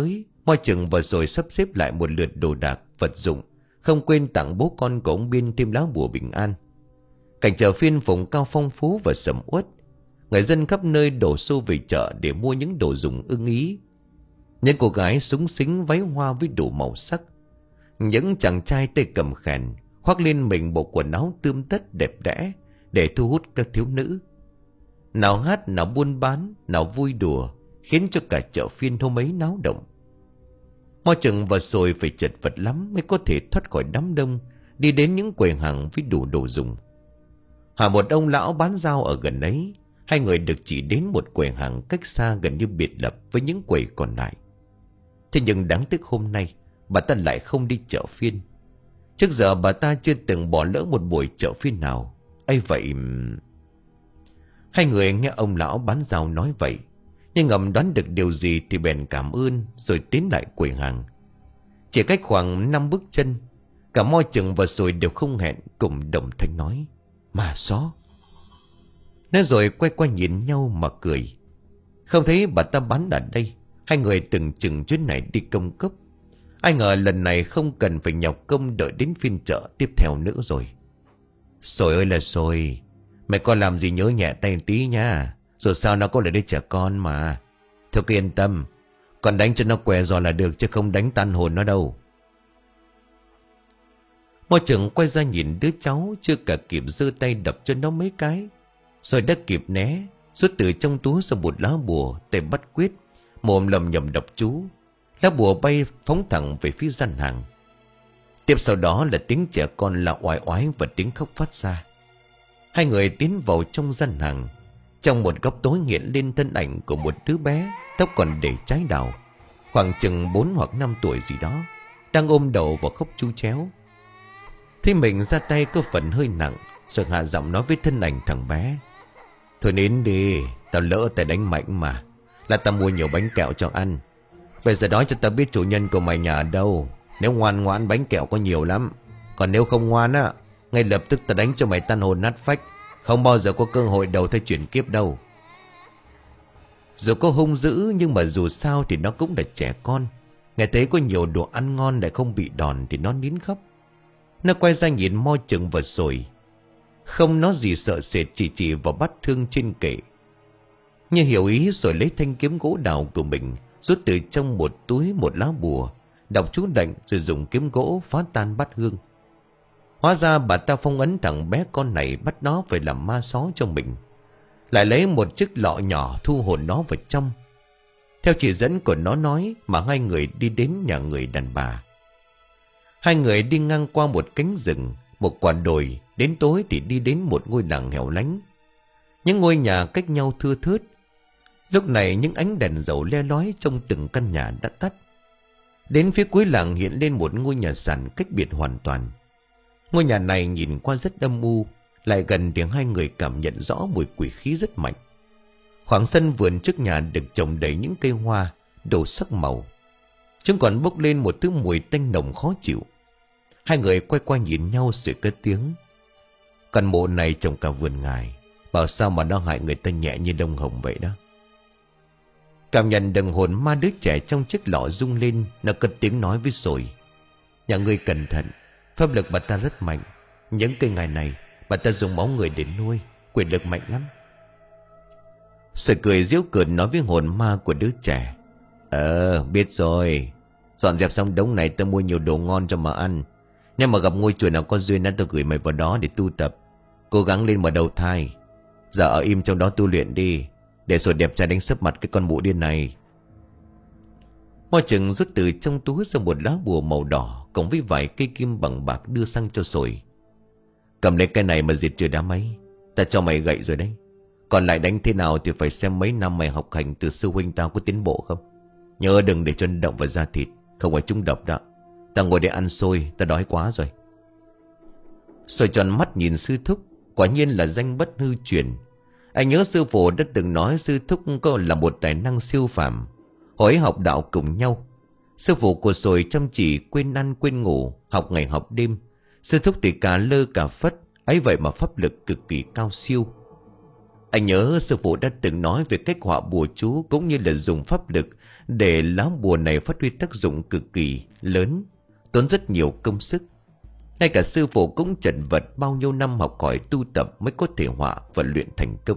Moi chừng và rồi sắp xếp lại một lượt đồ đạc, vật dụng, không quên tặng bố con của ông Biên thêm lá bùa bình an. Cảnh chợ phiên vùng cao phong phú và sầm uất. Người dân khắp nơi đổ xô về chợ để mua những đồ dùng ưng ý. Những cô gái xúng xính váy hoa với đủ màu sắc. Những chàng trai tay cầm khèn khoác lên mình bộ quần áo tươm tất đẹp đẽ để thu hút các thiếu nữ. Nào hát, nào buôn bán, nào vui đùa, khiến cho cả chợ phiên hôm ấy náo động. Moi chừng và rồi phải chật vật lắm mới có thể thoát khỏi đám đông, đi đến những quầy hàng với đủ đồ dùng. Hỏi một ông lão bán rau ở gần ấy, hai người được chỉ đến một quầy hàng cách xa gần như biệt lập với những quầy còn lại. Thế nhưng đáng tiếc hôm nay bà ta lại không đi chợ phiên. Trước giờ bà ta chưa từng bỏ lỡ một buổi chợ phiên nào. Ấy vậy... Hai người nghe ông lão bán rau nói vậy, nhưng ngầm đoán được điều gì thì bèn cảm ơn rồi tiến lại quầy hàng. Chỉ cách khoảng năm bước chân, cả Moi chừng và rồi đều không hẹn cùng đồng thanh nói: "Mà xó." Nói rồi quay qua nhìn nhau mà cười. Không thấy bà ta bán ở đây, hai người từng chừng chuyến này đi công cấp. Ai ngờ lần này không cần phải nhọc công đợi đến phiên chợ tiếp theo nữa rồi. Rồi ơi là rồi, mày con làm gì nhớ nhẹ tay tí nha. Rồi sao nó có lại đứa trẻ con mà. Thôi cứ yên tâm, còn đánh cho nó què giò là được, chứ không đánh tan hồn nó đâu. Moi chừng quay ra nhìn đứa cháu, chưa cả kịp giơ tay đập cho nó mấy cái, rồi đã kịp né, rút từ trong túi ra một lá bùa, tay bắt quyết, mồm lầm nhầm đọc chú. Lá bùa bay phóng thẳng về phía gian hàng. Tiếp sau đó là tiếng trẻ con là oai oái và tiếng khóc phát ra. Hai người tiến vào trong gian hàng. Trong một góc tối hiện lên thân ảnh của một đứa bé, tóc còn để trái đào, khoảng chừng bốn hoặc năm tuổi gì đó, đang ôm đầu và khóc chu chéo. Thế mình ra tay có phần hơi nặng, rồi hạ giọng nói với thân ảnh thằng bé: "Thôi nín đi, tao lỡ tay đánh mạnh mà. Là tao mua nhiều bánh kẹo cho ăn. Bây giờ nói cho tao biết chủ nhân của mày nhà ở đâu. Nếu ngoan ngoãn bánh kẹo có nhiều lắm. Còn nếu không ngoan á, ngay lập tức tao đánh cho mày tan hồn nát phách. Không bao giờ có cơ hội đầu thai chuyển kiếp đâu." Dù có hung dữ nhưng mà dù sao thì nó cũng là trẻ con. Nghe thấy có nhiều đồ ăn ngon lại không bị đòn thì nó nín khóc. Nó quay ra nhìn Moi chừng và rồi không nói gì sợ sệt, chỉ chỉ vào bát thương trên kệ. Như hiểu ý rồi lấy thanh kiếm gỗ đào của mình, rút từ trong một túi một lá bùa, đọc chú lệnh rồi dùng kiếm gỗ phá tan bát hương. Hóa ra bà ta phong ấn thằng bé con này, bắt nó phải làm ma xó cho mình. Lại lấy một chiếc lọ nhỏ thu hồn nó vào trong. Theo chỉ dẫn của nó nói mà hai người đi đến nhà người đàn bà. Hai người đi ngang qua một cánh rừng, một quả đồi. Đến tối thì đi đến một ngôi làng hẻo lánh. Những ngôi nhà cách nhau thưa thớt. Lúc này những ánh đèn dầu le lói trong từng căn nhà đã tắt. Đến phía cuối làng hiện lên một ngôi nhà sàn cách biệt hoàn toàn. Ngôi nhà này nhìn qua rất âm u. Lại gần thì hai người cảm nhận rõ mùi quỷ khí rất mạnh. Khoảng sân vườn trước nhà được trồng đầy những cây hoa đủ sắc màu. Chúng còn bốc lên một thứ mùi tanh nồng khó chịu. Hai người quay qua nhìn nhau rồi cất tiếng: "Căn mộ này trồng cả vườn ngài, bảo sao mà nó hại người ta nhẹ như đông hồng vậy đó." Cảm nhận đừng hồn ma đứa trẻ trong chiếc lọ rung lên, nó cất tiếng nói với rồi: "Nhà ngươi cẩn thận, pháp lực bà ta rất mạnh. Những cây ngài này bà ta dùng máu người để nuôi, quyền lực mạnh lắm." Rồi cười giễu cợt nói với hồn ma của đứa trẻ: "Ờ biết rồi, dọn dẹp xong đống này tao mua nhiều đồ ngon cho mà ăn. Nếu mà gặp ngôi chùa nào có duyên tao gửi mày vào đó để tu tập. Cố gắng lên mở đầu thai. Giờ ở im trong đó tu luyện đi, để rồi đẹp trai đánh sấp mặt cái con mụ điên này." Moi chừng rút từ trong túi ra một lá bùa màu đỏ cộng với vài cây kim bằng bạc đưa sang cho rồi: "Cầm lấy cái này mà diệt trừ đám ấy. Ta cho mày gậy rồi đấy. Còn lại đánh thế nào thì phải xem mấy năm mày học hành từ sư huynh tao có tiến bộ không. Nhớ đừng để cho nó động vào da thịt, không phải trúng độc đó. Ta ngồi để ăn xôi, ta đói quá rồi." Rồi tròn mắt nhìn sư thúc. Quả nhiên là danh bất hư truyền. Anh nhớ sư phụ đã từng nói sư thúc có là một tài năng siêu phàm. Hồi học đạo cùng nhau, sư phụ của rồi chăm chỉ quên ăn quên ngủ, học ngày học đêm. Sư thúc thì cả lơ cả phất, ấy vậy mà pháp lực cực kỳ cao siêu. Anh nhớ sư phụ đã từng nói về cách họa bùa chú cũng như là dùng pháp lực để lá bùa này phát huy tác dụng cực kỳ lớn, tốn rất nhiều công sức. Ngay cả sư phụ cũng chật vật bao nhiêu năm học hỏi tu tập mới có thể họa và luyện thành công.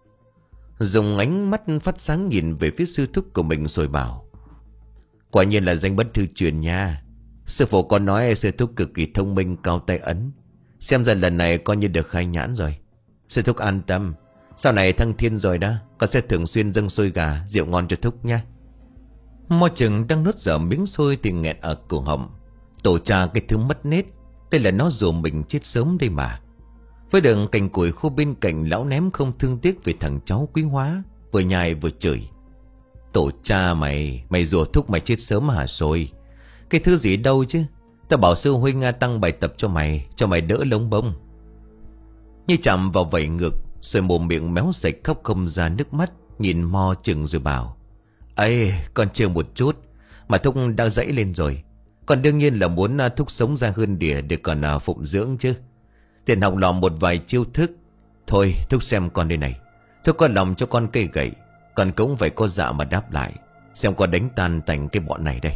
Dùng ánh mắt phát sáng nhìn về phía sư thúc của mình rồi bảo: quả nhiên là danh bất hư truyền nha. Sư phụ có nói sư thúc cực kỳ thông minh, cao tay ấn. Xem ra lần này coi như được khai nhãn rồi. Sư thúc an tâm, sau này thăng thiên rồi đó, con sẽ thường xuyên dâng xôi gà, rượu ngon cho thúc nha. Mo Chừng đang nuốt dở miếng xôi thì nghẹn ở cổ họng. Tổ cha cái thứ mất nết, đây là nó dù mình chết sớm đây mà. Với đường cành củi khô bên cạnh, lão ném không thương tiếc về thằng cháu quý hóa, vừa nhai vừa chửi: tổ cha mày, mày rủa thúc mày chết sớm hả rồi? Cái thứ gì đâu chứ, tao bảo sư huynh tăng bài tập cho mày, cho mày đỡ lông bông. Như chạm vào vẩy ngực, rồi mồm miệng méo sạch khóc không ra nước mắt, nhìn Mo Chừng rồi bảo: ây, con chưa một chút mà thúc đã dãy lên rồi. Còn đương nhiên là muốn thúc sống ra hơn đỉa để còn phụng dưỡng chứ. Tiền học lòm một vài chiêu thức. Thôi thúc xem con đây này, thúc có lòng cho con cây gậy, con cũng phải có dạ mà đáp lại. Xem con đánh tan tành cái bọn này đây.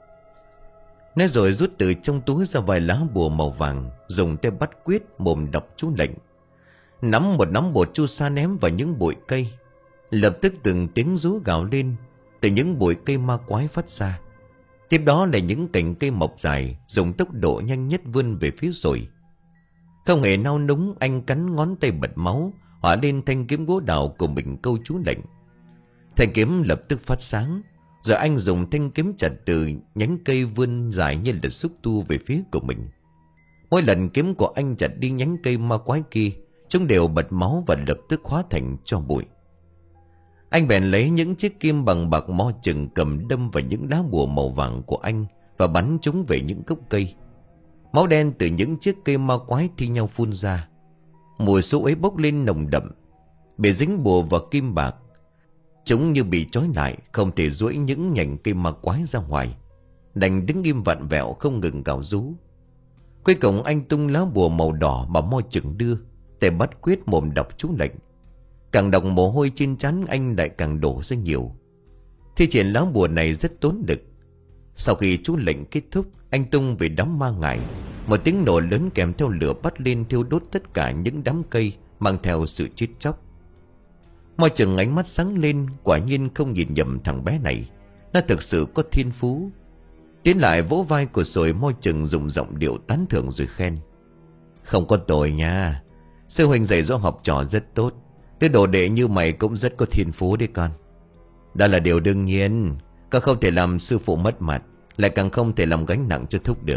Nói rồi rút từ trong túi ra vài lá bùa màu vàng, dùng tay bắt quyết mồm đọc chú lệnh. Nắm một nắm bột chu sa ném vào những bụi cây. Lập tức từng tiếng rú gào lên từ những bụi cây ma quái phát ra. Tiếp đó là những cành cây mọc dài dùng tốc độ nhanh nhất vươn về phía rồi. Không hề nao núng, anh cắn ngón tay bật máu, hỏa lên thanh kiếm gỗ đào của mình câu chú lệnh. Thanh kiếm lập tức phát sáng, rồi anh dùng thanh kiếm chặt từ nhánh cây vươn dài như là xúc tu về phía của mình. Mỗi lần kiếm của anh chặt đi nhánh cây ma quái kia, chúng đều bật máu và lập tức hóa thành tro bụi. Anh bèn lấy những chiếc kim bằng bạc Mo Chừng cầm đâm vào những lá bùa màu vàng của anh và bắn chúng về những gốc cây. Máu đen từ những chiếc cây ma quái thi nhau phun ra. Mùi xú ấy bốc lên nồng đậm. Bị dính bùa vào kim bạc, chúng như bị trói lại, không thể duỗi những nhành cây ma quái ra ngoài, đành đứng im vặn vẹo không ngừng gào rú. Cuối cùng anh tung lá bùa màu đỏ mà Mo Chừng đưa, tay bắt quyết mồm đọc chú lệnh. Càng đọc mồ hôi trên trán anh lại càng đổ ra nhiều. Thi triển lá bùa này rất tốn lực. Sau khi chú lệnh kết thúc, anh tung về đám ma ngải. Một tiếng nổ lớn kèm theo lửa bắt lên thiêu đốt tất cả những đám cây, mang theo sự chết chóc. Mo Chừng ánh mắt sáng lên, quả nhiên không nhìn nhầm thằng bé này, nó thực sự có thiên phú. Tiến lại vỗ vai của Sồi, Mo Chừng dùng giọng điệu tán thưởng rồi khen: không có tội nha, sư huynh dạy dỗ học trò rất tốt. Đứa đồ đệ như mày cũng rất có thiên phú đấy con. Đó là điều đương nhiên, con không thể làm sư phụ mất mặt, lại càng không thể làm gánh nặng cho thúc được.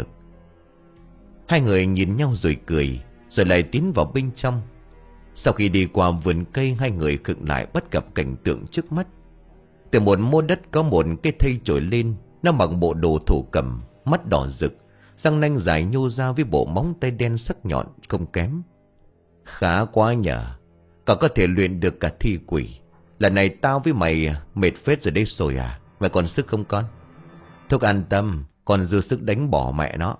Hai người nhìn nhau rồi cười, rồi lại tiến vào bên trong. Sau khi đi qua vườn cây, hai người khựng lại bắt gặp cảnh tượng trước mắt. Từ một mô đất có một cái thây trồi lên. Nó mặc bộ đồ thổ cẩm, mắt đỏ rực, răng nanh dài nhô ra với bộ móng tay đen sắc nhọn không kém. Khá quá nhờ, cậu có thể luyện được cả thi quỷ. Lần này tao với mày mệt phết rồi đấy rồi à? Mày còn sức không con? Thúc an tâm, còn dư sức đánh bỏ mẹ nó.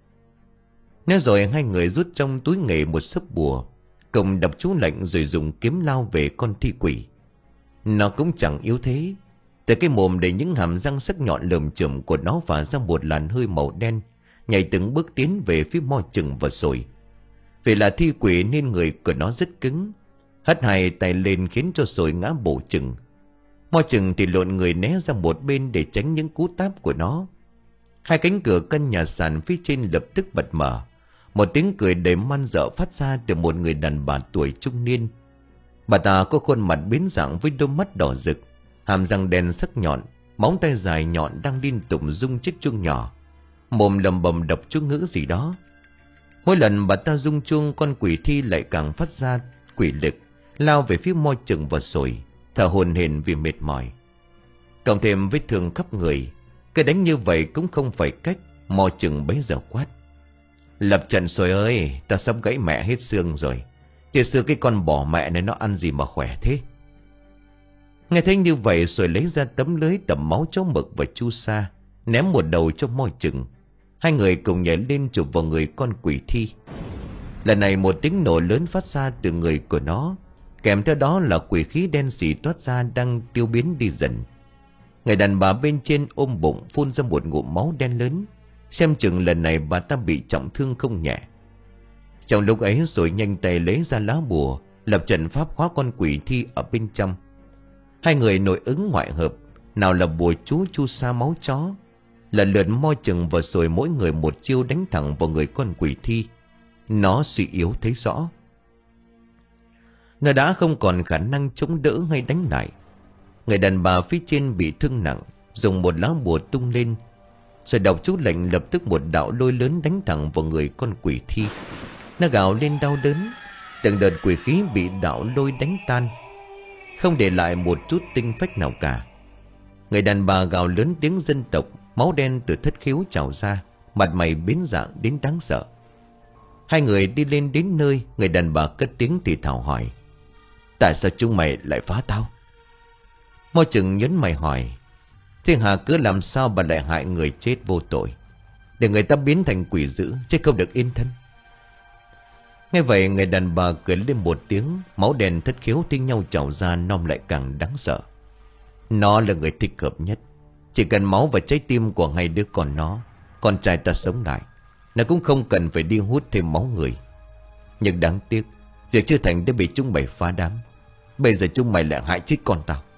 Nói rồi hai người rút trong túi nghề một sấp bùa, cùng đọc chú lệnh rồi dùng kiếm lao về con thi quỷ. Nó cũng chẳng yếu thế. Từ cái mồm đầy những hàm răng sắc nhọn lởm chởm của nó phả ra một làn hơi màu đen, nhảy từng bước tiến về phía Mo Chừng và Sồi. Vì là thi quỷ nên người của nó rất cứng, hất hai tay lên khiến cho Sồi ngã bổ chừng. Mo Chừng thì lộn người né ra một bên để tránh những cú táp của nó. Hai cánh cửa căn nhà sàn phía trên lập tức bật mở. Một tiếng cười đầy man dợ phát ra từ một người đàn bà tuổi trung niên. Bà ta có khuôn mặt biến dạng với đôi mắt đỏ rực, hàm răng đen sắc nhọn, móng tay dài nhọn đang liên tục rung chiếc chuông nhỏ, mồm lầm bầm đọc chú ngữ gì đó. Mỗi lần bà ta rung chuông, con quỷ thi lại càng phát ra quỷ lực, lao về phía Mo Chừng và Sồi, thở hổn hển vì mệt mỏi. Cộng thêm vết thương khắp người, cái đánh như vậy cũng không phải cách. Mo Chừng bấy giờ quát: lập trận Sồi ơi, ta sắp gãy mẹ hết xương rồi. Thì xưa cái con bỏ mẹ này nó ăn gì mà khỏe thế? Nghe thấy như vậy, Sồi lấy ra tấm lưới tẩm máu chó mực và chu sa, ném một đầu cho Mo Chừng. Hai người cùng nhảy lên chụp vào người con quỷ thi. Lần này một tiếng nổ lớn phát ra từ người của nó, Kèm theo đó là quỷ khí đen xì toát ra đang tiêu biến đi dần. Người đàn bà bên trên ôm bụng phun ra một ngụm máu đen lớn. Xem chừng lần này bà ta bị trọng thương không nhẹ. Trong lúc ấy rồi nhanh tay lấy ra lá bùa, lập trận pháp khóa con quỷ thi ở bên trong. Hai người nội ứng ngoại hợp. Nào là bùa chú chu sa máu chó, lần lượt Mo Chừng và rồi mỗi người một chiêu đánh thẳng vào người con quỷ thi. Nó suy yếu thấy rõ. Nó đã không còn khả năng chống đỡ hay đánh lại. Người đàn bà phía trên bị thương nặng, dùng một lá bùa tung lên, rồi đọc chú lệnh, lập tức một đạo lôi lớn đánh thẳng vào người con quỷ thi. Nó gào lên đau đớn. Từng đợt quỷ khí bị đạo lôi đánh tan, không để lại một chút tinh phách nào cả. Người đàn bà gào lớn tiếng dân tộc, máu đen từ thất khiếu trào ra, mặt mày biến dạng đến đáng sợ. Hai người đi lên đến nơi, người đàn bà cất tiếng thì thào hỏi: tại sao chúng mày lại phá tao? Mo Chừng nhấn mày hỏi: thiên hạ cứ làm sao bà lại hại người chết vô tội, để người ta biến thành quỷ dữ, chứ không được yên thân? Nghe vậy người đàn bà cười lên một tiếng, máu đen thất khiếu thi nhau trào ra, nom lại càng đáng sợ. Nó là người thích hợp nhất. Chỉ cần máu và trái tim của hai đứa con nó, con trai ta sống lại, nó cũng không cần phải đi hút thêm máu người. Nhưng đáng tiếc, việc chưa thành đã bị chúng mày phá đám. Bây giờ chúng mày lại hại chết con tao.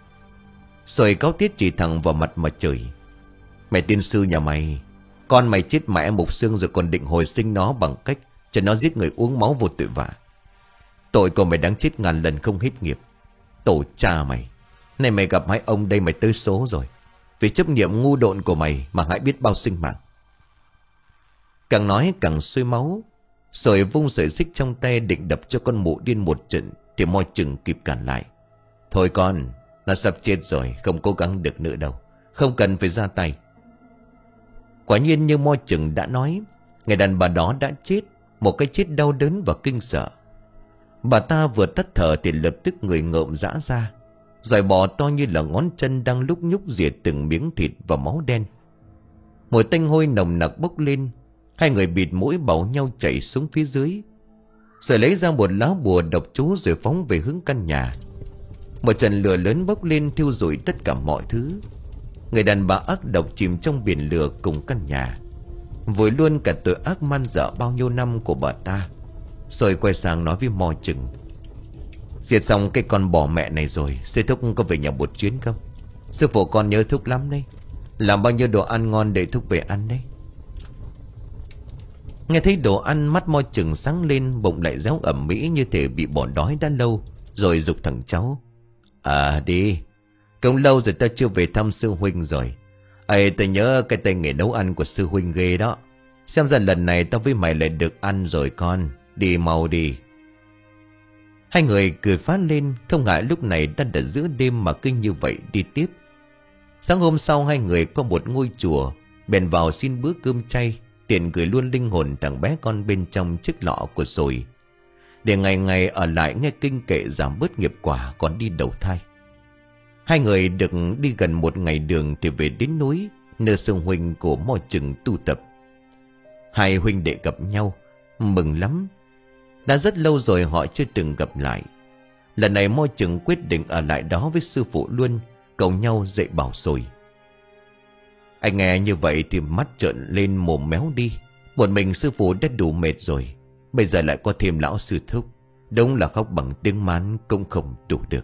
Rồi cáo tiết chỉ thẳng vào mặt mà chửi: mày tiên sư nhà mày, con mày chết mẹ mục xương rồi còn định hồi sinh nó bằng cách cho nó giết người uống máu vô tội vạ. Tội của mày đáng chết ngàn lần không hết nghiệp. Tổ cha mày, này mày gặp hai ông đây mày tới số rồi. Vì chấp niệm ngu độn của mày mà hại biết bao sinh mạng. Càng nói càng sôi máu. Rồi vung sợi xích trong tay định đập cho con mụ điên một trận, thì Mo Chừng kịp cản lại: thôi con, nó sắp chết rồi, không cố gắng được nữa đâu, không cần phải ra tay. Quả nhiên như Mo Chừng đã nói, người đàn bà đó đã chết, một cái chết đau đớn và kinh sợ. Bà ta vừa tắt thở thì lập tức người ngợm rã ra, rồi bò to như là ngón chân đang lúc nhúc rỉa từng miếng thịt và máu đen. Mùi tanh hôi nồng nặc bốc lên. Hai người bịt mũi bảo nhau chạy xuống phía dưới, rồi lấy ra một lá bùa đọc chú rồi phóng về hướng căn nhà. Một trận lửa lớn bốc lên thiêu rụi tất cả mọi thứ. Người đàn bà ác độc chìm trong biển lửa cùng căn nhà, vùi luôn cả tội ác man dợ bao nhiêu năm của bà ta. Rồi quay sang nói với Mo Chừng: diệt xong cái con bò mẹ này rồi, sư thúc có về nhà một chuyến không? Sư phụ con nhớ thúc lắm đấy, làm bao nhiêu đồ ăn ngon để thúc về ăn đấy. Nghe thấy đồ ăn, mắt Mo Chừng sáng lên, bụng lại réo ẩm mỹ như thể bị bỏ đói đã lâu. Rồi giục thằng cháu: à đi, cũng lâu rồi ta chưa về thăm sư huynh rồi. Ê, ta nhớ cái tay nghề nấu ăn của sư huynh ghê đó. Xem ra lần này tao với mày lại được ăn rồi con. Đi mau đi. Hai người cười phá lên, không ngại lúc này đang ở giữa đêm mà kinh như vậy đi tiếp. Sáng hôm sau hai người có một ngôi chùa, bèn vào xin bữa cơm chay, tiện gửi luôn linh hồn thằng bé con bên trong chiếc lọ của sồi, để ngày ngày ở lại nghe kinh kệ giảm bớt nghiệp quả còn đi đầu thai. Hai người được đi gần một ngày đường thì về đến núi, nơi sư huynh của Mo Chừng tu tập. Hai huynh đệ gặp nhau, mừng lắm. Đã rất lâu rồi họ chưa từng gặp lại. Lần này Mo Chừng quyết định ở lại đó với sư phụ luôn, cầu nhau dạy bảo sồi. Anh nghe như vậy thì mắt trợn lên mồm méo đi. Một mình sư phụ đã đủ mệt rồi, bây giờ lại có thêm lão sư thúc, đúng là khóc bằng tiếng mán cũng không đủ được.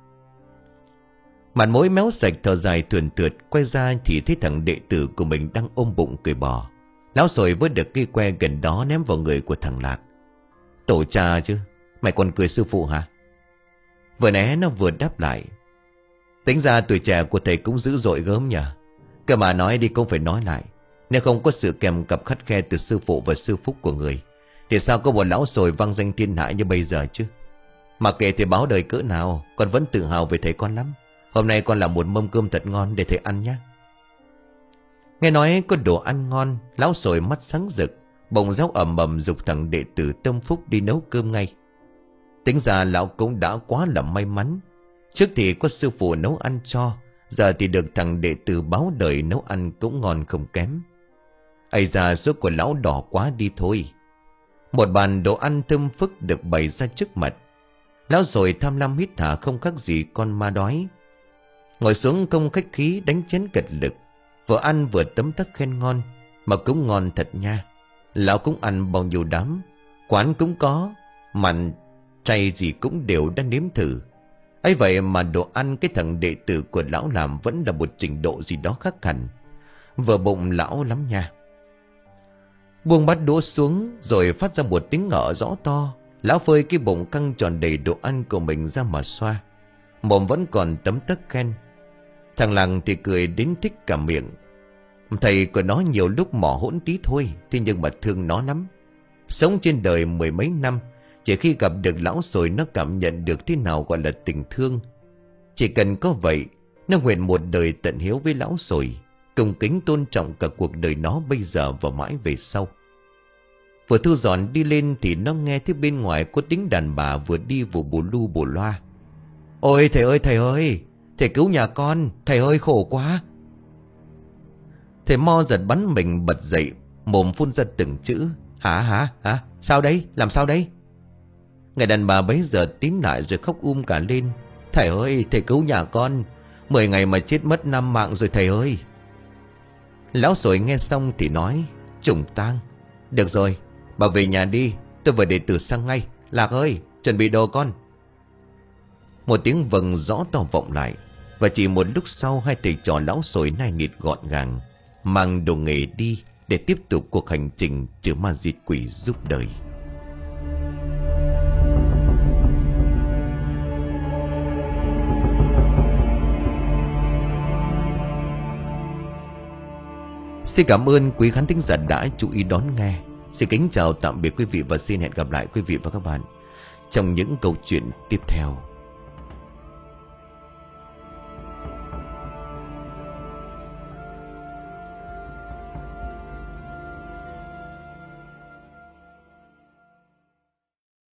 Mặt mũi méo sạch thở dài thườn thượt, quay ra thì thấy thằng đệ tử của mình đang ôm bụng cười bò. Lão sồi với được cây que gần đó ném vào người của thằng Lạc. Tổ cha chứ, mày còn cười sư phụ hả? Vừa né nó vừa đáp lại: tính ra tuổi trẻ của thầy cũng dữ dội gớm nhỉ. Cơ mà nói đi cũng phải nói lại, nếu không có sự kèm cặp khắt khe từ sư phụ và sư phúc của người, thì sao có một lão sồi vang danh thiên hạ như bây giờ chứ? Mà kể thì báo đời cỡ nào, con vẫn tự hào về thầy con lắm. Hôm nay con làm một mâm cơm thật ngon để thầy ăn nhé. Nghe nói có đồ ăn ngon, lão sồi mắt sáng rực, bỗng giáo ầm ầm giục thằng đệ tử Tâm Phúc đi nấu cơm ngay. Tính ra lão cũng đã quá là may mắn. Trước thì có sư phụ nấu ăn cho, giờ thì được thằng đệ tử báo đời nấu ăn cũng ngon không kém. Ây da, số của lão đỏ quá đi thôi. Một bàn đồ ăn thơm phức được bày ra trước mặt. Lão rồi tham lam hít thở không khác gì con ma đói. Ngồi xuống không khách khí đánh chén cật lực. Vừa ăn vừa tấm tắc khen ngon. Mà cũng ngon thật nha. Lão cũng ăn bao nhiêu đám. Quán cũng có. Mặn chay gì cũng đều đã nếm thử. ấy vậy mà đồ ăn cái thằng đệ tử của lão làm vẫn là một trình độ gì đó khác hẳn. Vừa bụng lão lắm nha. Buông bát đũa xuống rồi phát ra một tiếng ngỡ rõ to. Lão phơi cái bụng căng tròn đầy đồ ăn của mình ra mà xoa. Mồm vẫn còn tấm tắc khen. Thằng Lăng thì cười đến thích cả miệng. Thầy của nó nhiều lúc mỏ hỗn tí thôi, thế nhưng mà thương nó lắm. Sống trên đời mười mấy năm, chỉ khi gặp được lão rồi nó cảm nhận được thế nào gọi là tình thương. Chỉ cần có vậy, nó nguyện một đời tận hiếu với lão rồi, cung kính tôn trọng cả cuộc đời nó bây giờ và mãi về sau. Vừa thu dọn đi lên thì nó nghe thấy bên ngoài có tiếng đàn bà vừa đi vừa bù lu bù loa. Ôi thầy ơi thầy ơi, thầy cứu nhà con, thầy ơi khổ quá. Thầy Mo giật bắn mình bật dậy, mồm phun ra từng chữ. Hả hả hả, sao đây, làm sao đây? Người đàn bà bấy giờ tím lại rồi khóc um cả lên. Thầy ơi, thầy cứu nhà con, mười ngày mà chết mất năm mạng rồi thầy ơi. Lão Sồi nghe xong thì nói, trùng tang. Được rồi, bà về nhà đi, tôi vừa để tử sang ngay. Lạc ơi, chuẩn bị đồ con. Một tiếng vâng rõ to vọng lại. Và chỉ một lúc sau hai thầy trò lão Sồi nai nịt gọn gàng mang đồ nghề đi để tiếp tục cuộc hành trình trừ ma diệt quỷ giúp đời. Xin cảm ơn quý khán thính giả đã chú ý đón nghe. Xin kính chào tạm biệt quý vị và xin hẹn gặp lại quý vị và các bạn trong những câu chuyện tiếp theo.